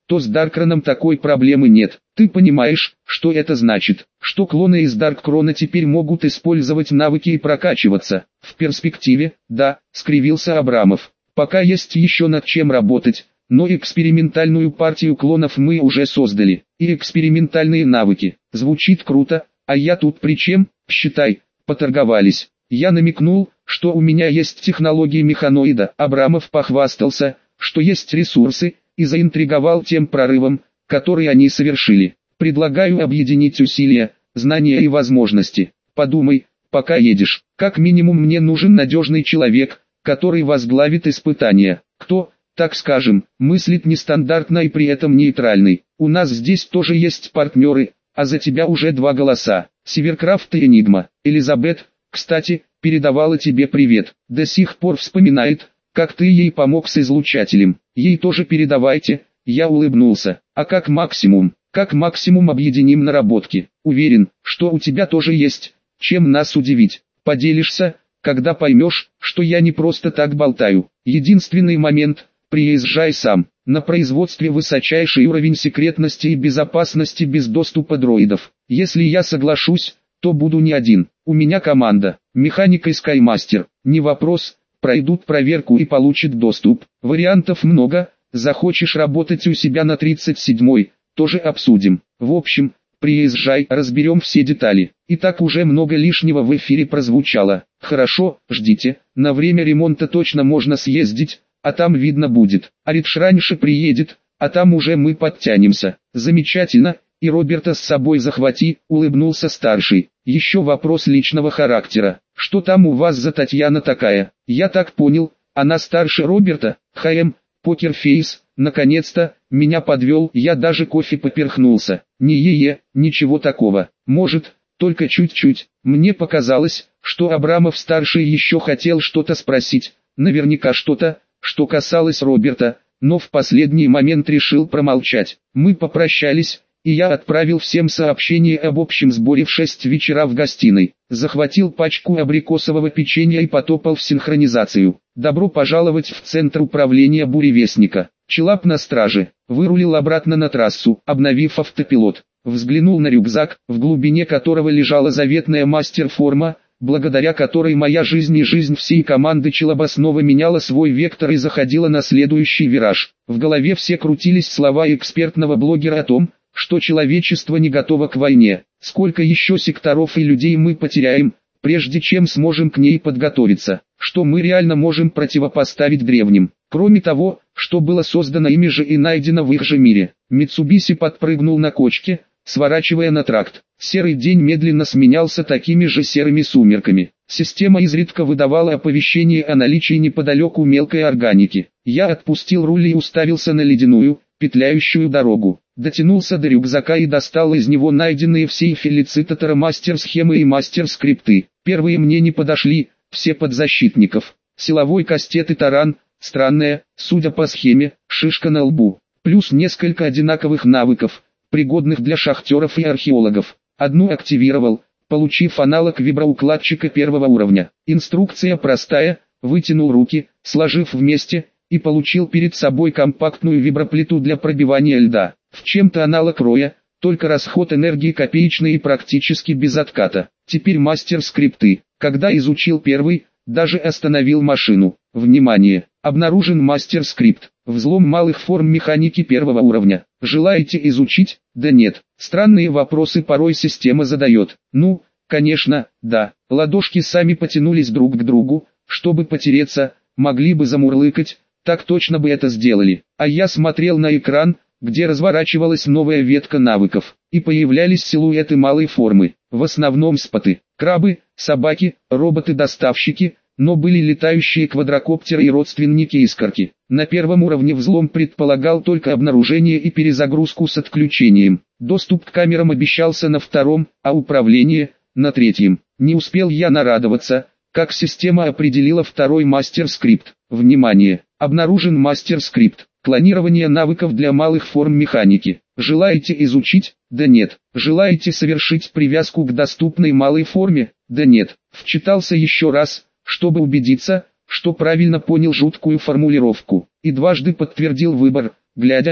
[SPEAKER 1] то с Даркраном такой проблемы нет. Ты понимаешь, что это значит? Что клоны из Даркрона теперь могут использовать навыки и прокачиваться? В перспективе, да, скривился Абрамов. Пока есть еще над чем работать, но экспериментальную партию клонов мы уже создали. И экспериментальные навыки. Звучит круто, а я тут при чем? Считай, поторговались. Я намекнул, что у меня есть технологии механоида. Абрамов похвастался, что есть ресурсы, и заинтриговал тем прорывом, который они совершили. Предлагаю объединить усилия, знания и возможности. Подумай, пока едешь. Как минимум мне нужен надежный человек, который возглавит испытания. Кто, так скажем, мыслит нестандартно и при этом нейтральный. У нас здесь тоже есть партнеры, а за тебя уже два голоса. Северкрафт и Энигма. Элизабет, кстати, передавала тебе привет. До сих пор вспоминает, как ты ей помог с излучателем. Ей тоже передавайте. Я улыбнулся. А как максимум? Как максимум объединим наработки. Уверен, что у тебя тоже есть, чем нас удивить. Поделишься, когда поймешь, что я не просто так болтаю. Единственный момент, приезжай сам. На производстве высочайший уровень секретности и безопасности без доступа дроидов. Если я соглашусь, то буду не один. У меня команда, механик и скаймастер. Не вопрос, пройдут проверку и получат доступ. Вариантов много, захочешь работать у себя на тридцать седьмой, тоже обсудим. В общем, приезжай, разберем все детали. И так уже много лишнего в эфире прозвучало. Хорошо, ждите, на время ремонта точно можно съездить, а там видно будет. Аридж раньше приедет, а там уже мы подтянемся. Замечательно, и Роберта с собой захвати, улыбнулся старший. Еще вопрос личного характера. Что там у вас за Татьяна такая? Я так понял, она старше Роберта. ХМ, покерфейс, наконец-то, меня подвел, я даже кофе поперхнулся. Не е-е, ничего такого. Может, только чуть-чуть. Мне показалось, что Абрамов-старший еще хотел что-то спросить. Наверняка что-то, что касалось Роберта, но в последний момент решил промолчать. Мы попрощались, и я отправил всем сообщение об общем сборе в шесть вечера в гостиной. Захватил пачку абрикосового печенья и потопал в синхронизацию. Добро пожаловать в центр управления буревестника. Челап на страже. Вырулил обратно на трассу, обновив автопилот. Взглянул на рюкзак, в глубине которого лежала заветная мастер-форма, благодаря которой моя жизнь и жизнь всей команды Челаба снова меняла свой вектор и заходила на следующий вираж. В голове все крутились слова экспертного блогера о том, что человечество не готово к войне. Сколько еще секторов и людей мы потеряем, прежде чем сможем к ней подготовиться. Что мы реально можем противопоставить древним. Кроме того, что было создано ими же и найдено в их же мире. Митсубиси подпрыгнул на кочке, сворачивая на тракт. Серый день медленно сменялся такими же серыми сумерками. Система изредка выдавала оповещение о наличии неподалеку мелкой органики. Я отпустил руль и уставился на ледяную, петляющую дорогу. Дотянулся до рюкзака и достал из него найденные в сейфе лицитатора мастер-схемы и мастер-скрипты. Первые мне не подошли, все под защитников. Силовой кастет и таран, странная, судя по схеме, шишка на лбу. Плюс несколько одинаковых навыков, пригодных для шахтеров и археологов. Одну активировал, получив аналог виброукладчика первого уровня. Инструкция простая, вытянул руки, сложив вместе, и получил перед собой компактную виброплиту для пробивания льда. В чем-то аналог роя, только расход энергии копеечный и практически без отката. Теперь мастер-скрипты. Когда изучил первый, даже остановил машину. Внимание! Обнаружен мастер-скрипт. Взлом малых форм механики первого уровня. Желаете изучить? Да нет. Странные вопросы порой система задает. Ну, конечно, да. Ладошки сами потянулись друг к другу, чтобы потереться, могли бы замурлыкать, так точно бы это сделали. А я смотрел на экран, где разворачивалась новая ветка навыков, и появлялись силуэты малой формы, в основном споты, крабы, собаки, роботы-доставщики, но были летающие квадрокоптеры и родственники искорки. На первом уровне взлом предполагал только обнаружение и перезагрузку с отключением. Доступ к камерам обещался на втором, а управление – на третьем. Не успел я нарадоваться, как система определила второй мастер-скрипт. Внимание! Обнаружен мастер-скрипт. Клонирование навыков для малых форм механики. Желаете изучить? Да нет. Желаете совершить привязку к доступной малой форме? Да нет. Вчитался еще раз, чтобы убедиться, что правильно понял жуткую формулировку. И дважды подтвердил выбор, глядя,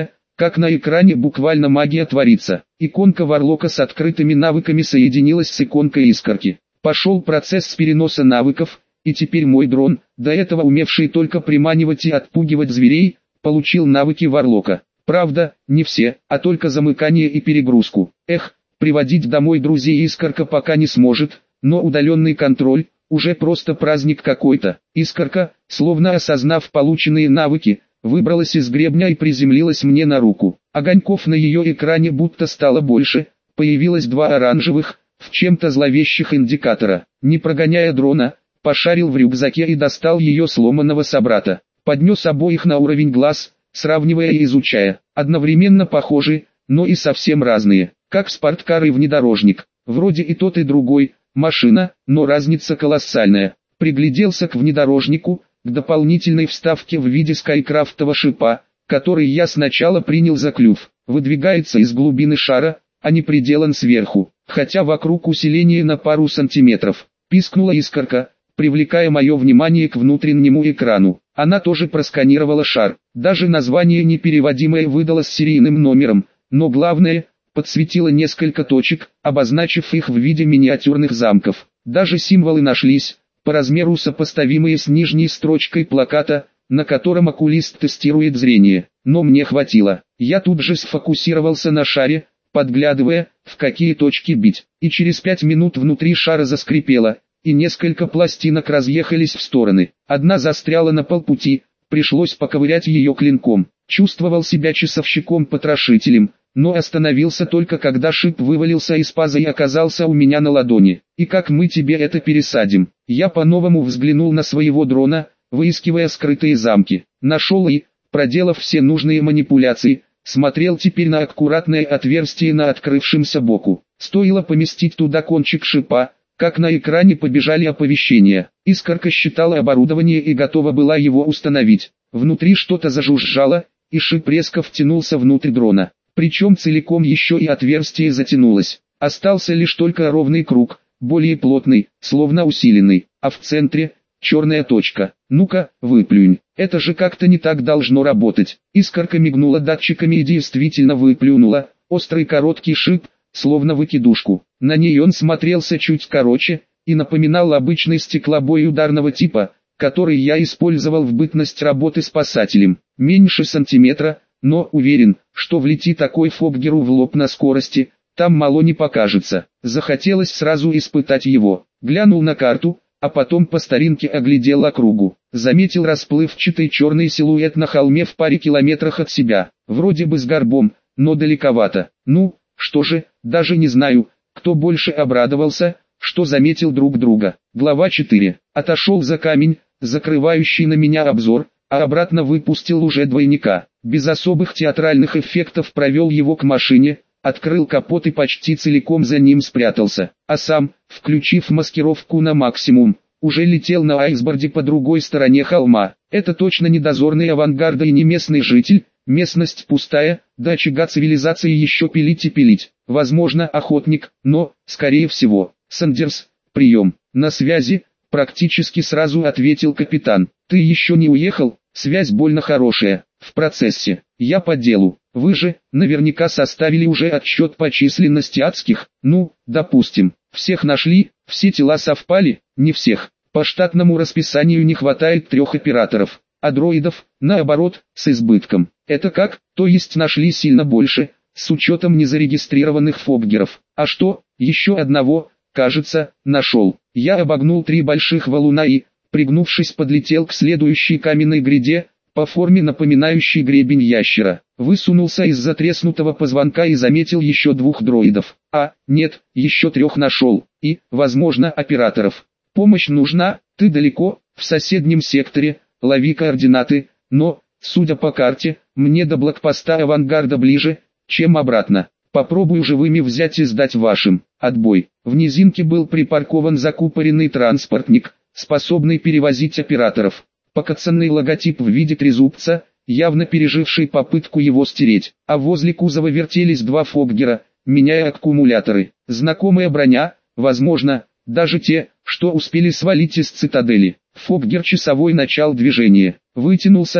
[SPEAKER 1] как на экране буквально магия творится. Иконка Варлока с открытыми навыками соединилась с иконкой Искорки. Пошел процесс переноса навыков, и теперь мой дрон, до этого умевший только приманивать и отпугивать зверей, получил навыки Варлока. Правда, не все, а только замыкание и перегрузку. Эх, приводить домой друзей Искорка пока не сможет, но удаленный контроль – уже просто праздник какой-то. Искорка, словно осознав полученные навыки, выбралась из гребня и приземлилась мне на руку. Огоньков на ее экране будто стало больше, появилось два оранжевых, в чем-то зловещих индикатора. Не прогоняя дрона, пошарил в рюкзаке и достал ее сломанного собрата. Поднес обоих на уровень глаз, сравнивая и изучая. Одновременно похожи, но и совсем разные, как спорткар и внедорожник. Вроде и тот и другой, машина, но разница колоссальная. Пригляделся к внедорожнику, к дополнительной вставке в виде скайкрафтового шипа, который я сначала принял за клюв. Выдвигается из глубины шара, а не приделан сверху, хотя вокруг усиление на пару сантиметров. Пискнула Искорка, привлекая мое внимание к внутреннему экрану. Она тоже просканировала шар, даже название непереводимое выдала с серийным номером, но главное, подсветила несколько точек, обозначив их в виде миниатюрных замков. Даже символы нашлись, по размеру сопоставимые с нижней строчкой плаката, на котором окулист тестирует зрение. Но мне хватило. Я тут же сфокусировался на шаре, подглядывая, в какие точки бить, и через пять минут внутри шара заскрипело, и несколько пластинок разъехались в стороны. Одна застряла на полпути, пришлось поковырять ее клинком. Чувствовал себя часовщиком-потрошителем, но остановился только когда шип вывалился из паза и оказался у меня на ладони. «И как мы тебе это пересадим?» Я по-новому взглянул на своего дрона, выискивая скрытые замки. Нашел и, проделав все нужные манипуляции, смотрел теперь на аккуратное отверстие на открывшемся боку. Стоило поместить туда кончик шипа, как на экране побежали оповещения. Искорка считала оборудование и готова была его установить. Внутри что-то зажужжало, и шип резко втянулся внутрь дрона. Причем целиком еще и отверстие затянулось. Остался лишь только ровный круг, более плотный, словно усиленный, а в центре – черная точка. «Ну-ка, выплюнь, это же как-то не так должно работать». Искорка мигнула датчиками и действительно выплюнула, острый короткий шип, словно выкидушку. На ней он смотрелся чуть короче, и напоминал обычный стеклобой ударного типа, который я использовал в бытность работы спасателем. Меньше сантиметра, но уверен, что влети такой фоггеру в лоб на скорости, там мало не покажется. Захотелось сразу испытать его. Глянул на карту, а потом по старинке оглядел округу. Заметил расплывчатый черный силуэт на холме в паре километрах от себя. Вроде бы с горбом, но далековато. Ну, что же, даже не знаю, кто больше обрадовался, что заметил друг друга. Глава четыре. Отошел за камень, закрывающий на меня обзор, а обратно выпустил уже двойника. Без особых театральных эффектов провел его к машине, открыл капот и почти целиком за ним спрятался. А сам, включив маскировку на максимум, уже летел на айсборде по другой стороне холма. Это точно не дозорный авангарда и не местный житель, местность пустая, до очага цивилизации еще пилить и пилить. Возможно, охотник, но, скорее всего, Сандерс. Прием. На связи, практически сразу ответил капитан. Ты еще не уехал? Связь больно хорошая. В процессе. Я по делу. Вы же, наверняка составили уже отсчет по численности адских. Ну, допустим, всех нашли, все тела совпали, не всех. По штатному расписанию не хватает трех операторов, а дроидов, наоборот, с избытком. Это как? То есть нашли сильно больше, с учетом незарегистрированных фоггеров. А что, еще одного, кажется, нашел. Я обогнул три больших валуна и, пригнувшись, подлетел к следующей каменной гряде, по форме напоминающей гребень ящера. Высунулся из-за треснутого позвонка и заметил еще двух дроидов. А, нет, еще трех нашел. И, возможно, операторов. Помощь нужна, ты далеко, в соседнем секторе, лови координаты, но, судя по карте, мне до блокпоста авангарда ближе, чем обратно. Попробую живыми взять и сдать вашим. Отбой. В низинке был припаркован закупоренный транспортник, способный перевозить операторов. Покоцанный логотип в виде трезубца, явно переживший попытку его стереть. А возле кузова вертелись два фоггера, меняя аккумуляторы. Знакомая броня, возможно, даже те, что успели свалить из цитадели. Фоггер часовой начал движение. Вытянулся,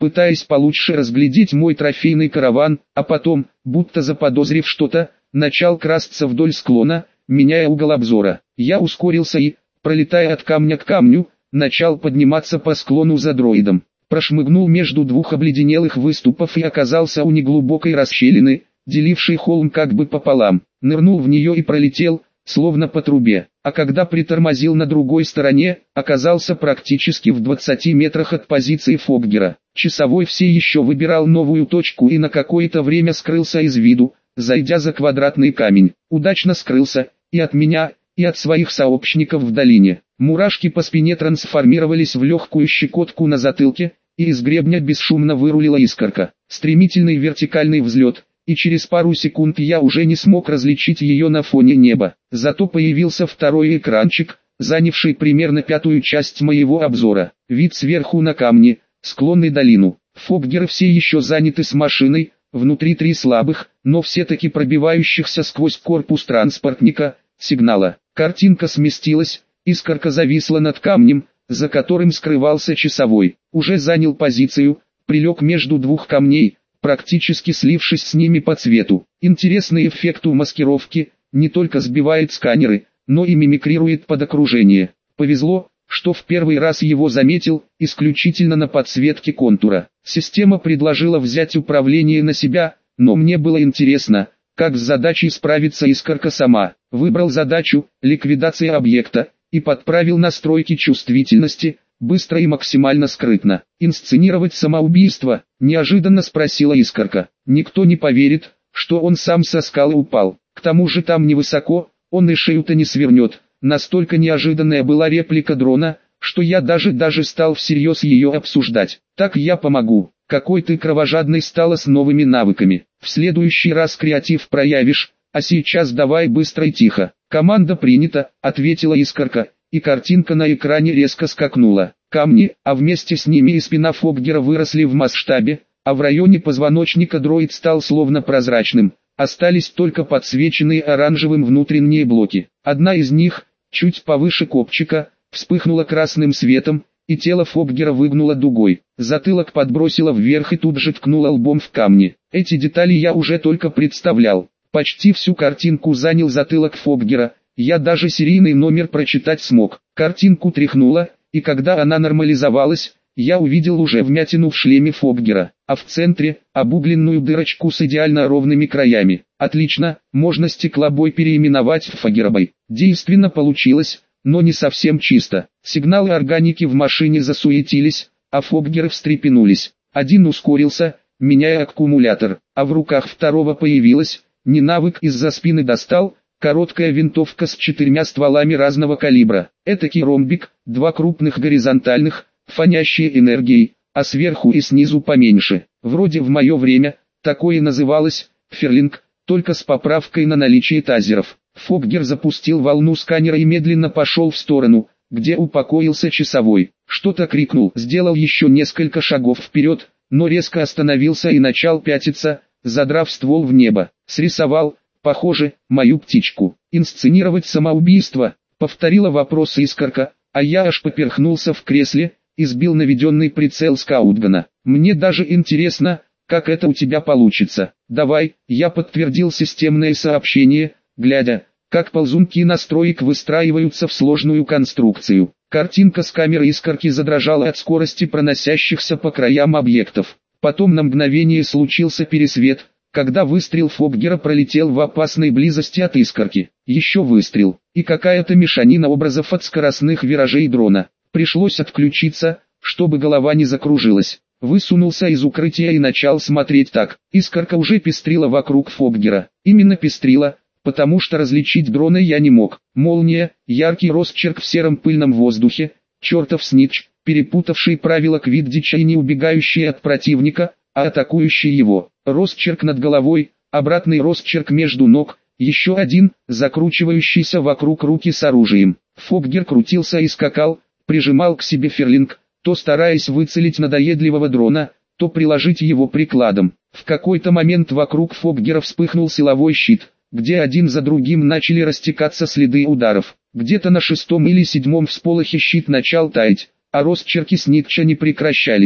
[SPEAKER 1] пытаясь получше разглядеть мой трофейный караван, а потом, будто заподозрив что-то, начал красться вдоль склона, меняя угол обзора. Я ускорился и, пролетая от камня к камню, начал подниматься по склону за дроидом. Прошмыгнул между двух обледенелых выступов и оказался у неглубокой расщелины, делившей холм как бы пополам. Нырнул в нее и пролетел, словно по трубе, а когда притормозил на другой стороне, оказался практически в двадцати метрах от позиции Фоггера. Часовой все еще выбирал новую точку и на какое-то время скрылся из виду, зайдя за квадратный камень. Удачно скрылся, и от меня, и от своих сообщников в долине. Мурашки по спине трансформировались в легкую щекотку на затылке, и из гребня бесшумно вырулила искорка. Стремительный вертикальный взлет, и через пару секунд я уже не смог различить ее на фоне неба. Зато появился второй экранчик, занявший примерно пятую часть моего обзора. Вид сверху на камни, склон и долину. Фоггеры все еще заняты с машиной, внутри три слабых, но все-таки пробивающихся сквозь корпус транспортника, сигнала. Картинка сместилась, искорка зависла над камнем, за которым скрывался часовой. Уже занял позицию, прилег между двух камней, практически слившись с ними по цвету. Интересный эффект у маскировки, не только сбивает сканеры, но и мимикрирует под окружение. Повезло, что в первый раз его заметил, исключительно на подсветке контура. Система предложила взять управление на себя, но мне было интересно, как с задачей справится искорка сама. Выбрал задачу «Ликвидация объекта» и подправил настройки чувствительности, быстро и максимально скрытно. «Инсценировать самоубийство?» – неожиданно спросила искорка. «Никто не поверит, что он сам со скалы упал. К тому же там невысоко, он и шею-то не свернет». Настолько неожиданная была реплика дрона, что я даже-даже стал всерьез ее обсуждать. «Так я помогу. Какой ты кровожадный стала с новыми навыками. В следующий раз креатив проявишь, а сейчас давай быстро и тихо». «Команда принята», — ответила искорка, и картинка на экране резко скакнула. Камни, а вместе с ними и спина Фоггера выросли в масштабе, а в районе позвоночника дроид стал словно прозрачным. Остались только подсвеченные оранжевым внутренние блоки. Одна из них, чуть повыше копчика, вспыхнула красным светом, и тело Фоггера выгнуло дугой. Затылок подбросило вверх и тут же ткнуло лбом в камни. Эти детали я уже только представлял. Почти всю картинку занял затылок Фоггера, я даже серийный номер прочитать смог. Картинку тряхнуло, и когда она нормализовалась, я увидел уже вмятину в шлеме Фоггера, а в центре – обугленную дырочку с идеально ровными краями. Отлично, можно стеклобой переименовать в Фоггеробой. Действенно получилось, но не совсем чисто. Сигналы органики в машине засуетились, а Фоггеры встрепенулись. Один ускорился, меняя аккумулятор, а в руках второго появилась, не навык из-за спины достал, короткая винтовка с четырьмя стволами разного калибра. Этакий ромбик, два крупных горизонтальных, фонящие энергией, а сверху и снизу поменьше. Вроде в мое время, такое называлось, ферлинг, только с поправкой на наличие тазеров. Фоггер запустил волну сканера и медленно пошел в сторону, где упокоился часовой. Что-то крикнул, сделал еще несколько шагов вперед, но резко остановился и начал пятиться, задрав ствол в небо. Срисовал, похоже, мою птичку. «Инсценировать самоубийство?» — повторила вопрос искорка, а я аж поперхнулся в кресле и сбил наведенный прицел скаутгана. «Мне даже интересно, как это у тебя получится. Давай», — я подтвердил системное сообщение, глядя, как ползунки настроек выстраиваются в сложную конструкцию. Картинка с камеры искорки задрожала от скорости проносящихся по краям объектов. Потом на мгновение случился пересвет, когда выстрел Фоггера пролетел в опасной близости от искорки. Еще выстрел, и какая-то мешанина образов от скоростных виражей дрона. Пришлось отключиться, чтобы голова не закружилась. Высунулся из укрытия и начал смотреть так. Искорка уже пестрила вокруг Фоггера. Именно пестрила, потому что различить дрона я не мог. Молния, яркий росчерк в сером пыльном воздухе, чертов снитч, перепутавший правила квиддича и не убегающий от противника, а атакующий его. Росчерк над головой, обратный росчерк между ног, еще один, закручивающийся вокруг руки с оружием. Фоггер крутился и скакал, прижимал к себе ферлинг, то стараясь выцелить надоедливого дрона, то приложить его прикладом. В какой-то момент вокруг Фоггера вспыхнул силовой щит, где один за другим начали растекаться следы ударов. Где-то на шестом или седьмом всполохе щит начал таять, а росчерки снитча не прекращались.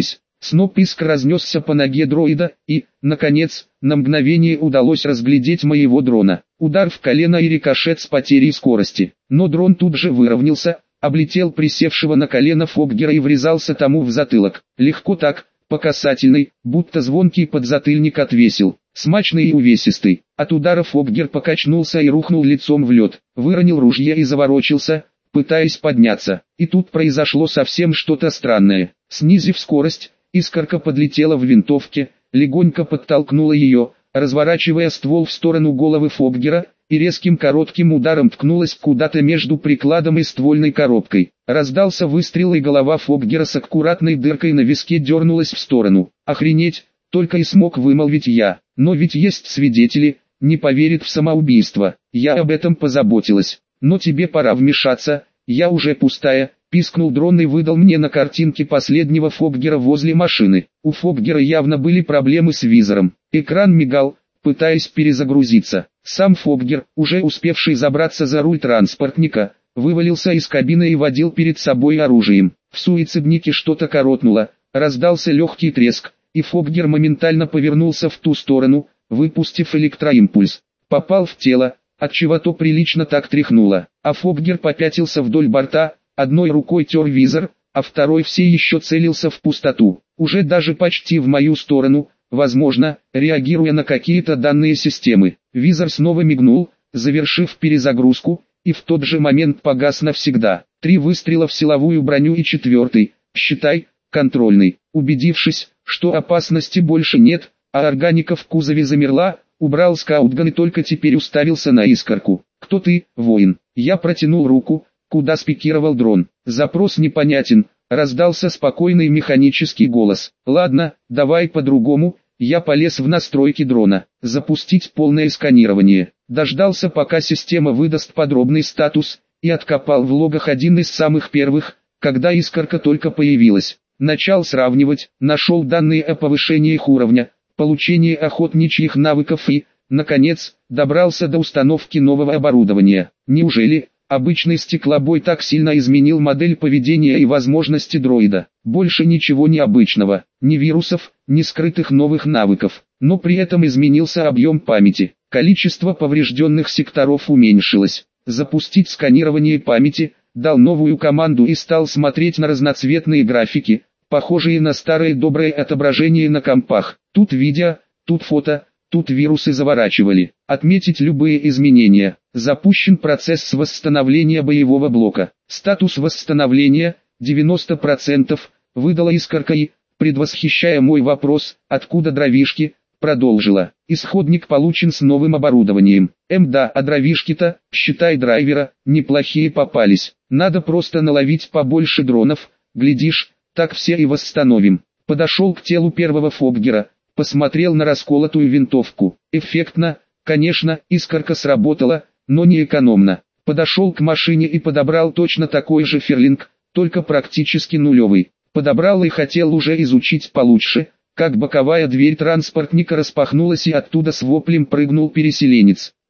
[SPEAKER 1] Сноп искр разнесся по ноге дроида, и, наконец, на мгновение удалось разглядеть моего дрона. Удар в колено и рикошет с потерей скорости. Но дрон тут же выровнялся, облетел присевшего на колено Фоггера и врезался тому в затылок. Легко так, по касательной, будто звонкий подзатыльник отвесил. Смачный и увесистый. От удара Фоггер покачнулся и рухнул лицом в лед. Выронил ружье и заворочился, пытаясь подняться. И тут произошло совсем что-то странное. Снизив скорость, искорка подлетела в винтовке, легонько подтолкнула ее, разворачивая ствол в сторону головы Фоггера, и резким коротким ударом ткнулась куда-то между прикладом и ствольной коробкой. Раздался выстрел, и голова Фоггера с аккуратной дыркой на виске дернулась в сторону. «Охренеть!» — только и смог вымолвить я. Но ведь есть свидетели, не поверит в самоубийство. Я об этом позаботилась. Но тебе пора вмешаться, я уже пустая. Пискнул дрон и выдал мне на картинке последнего Фоггера возле машины. У Фоггера явно были проблемы с визором. Экран мигал, пытаясь перезагрузиться. Сам Фоггер, уже успевший забраться за руль транспортника, вывалился из кабины и водил перед собой оружием. В суициднике что-то коротнуло, раздался легкий треск, и Фоггер моментально повернулся в ту сторону, выпустив электроимпульс. Попал в тело, отчего-то прилично так тряхнуло, а Фоггер попятился вдоль борта, одной рукой тер визор, а второй все еще целился в пустоту, уже даже почти в мою сторону, возможно, реагируя на какие-то данные системы. Визор снова мигнул, завершив перезагрузку, и в тот же момент погас навсегда. Три выстрела в силовую броню и четвертый, считай, контрольный. Убедившись, что опасности больше нет, а органика в кузове замерла, убрал скаутган и только теперь уставился на искорку. «Кто ты, воин?» Я протянул руку, куда спикировал дрон. «Запрос непонятен», раздался спокойный механический голос. «Ладно, давай по-другому». Я полез в настройки дрона. Запустить полное сканирование. Дождался, пока система выдаст подробный статус, и откопал в логах один из самых первых, когда искорка только появилась. Начал сравнивать, нашел данные о повышении их уровня, получении охотничьих навыков и, наконец, добрался до установки нового оборудования. Неужели обычный стеклобой так сильно изменил модель поведения и возможности дроида? Больше ничего необычного, ни вирусов, ни скрытых новых навыков, но при этом изменился объем памяти. Количество поврежденных секторов уменьшилось. Запустить сканирование памяти, дал новую команду и стал смотреть на разноцветные графики, похожие на старое доброе отображение на компах. Тут видео, тут фото, тут вирусы заворачивали. Отметить любые изменения. Запущен процесс восстановления боевого блока. Статус восстановления девяносто процентов, выдала искорка и, предвосхищая мой вопрос, откуда дровишки, продолжила. Исходник получен с новым оборудованием. Эм да, а дровишки-то, считай драйвера, неплохие попались. Надо просто наловить побольше дронов, глядишь, так все и восстановим. Подошел к телу первого Фоггера, посмотрел на расколотую винтовку. Эффектно, конечно, искорка сработала, но не экономно. Подошел к машине и подобрал точно такой же ферлинг, только практически нулевый. Подобрал и хотел уже изучить получше, как боковая дверь транспортника распахнулась и оттуда с воплем прыгнул переселенец.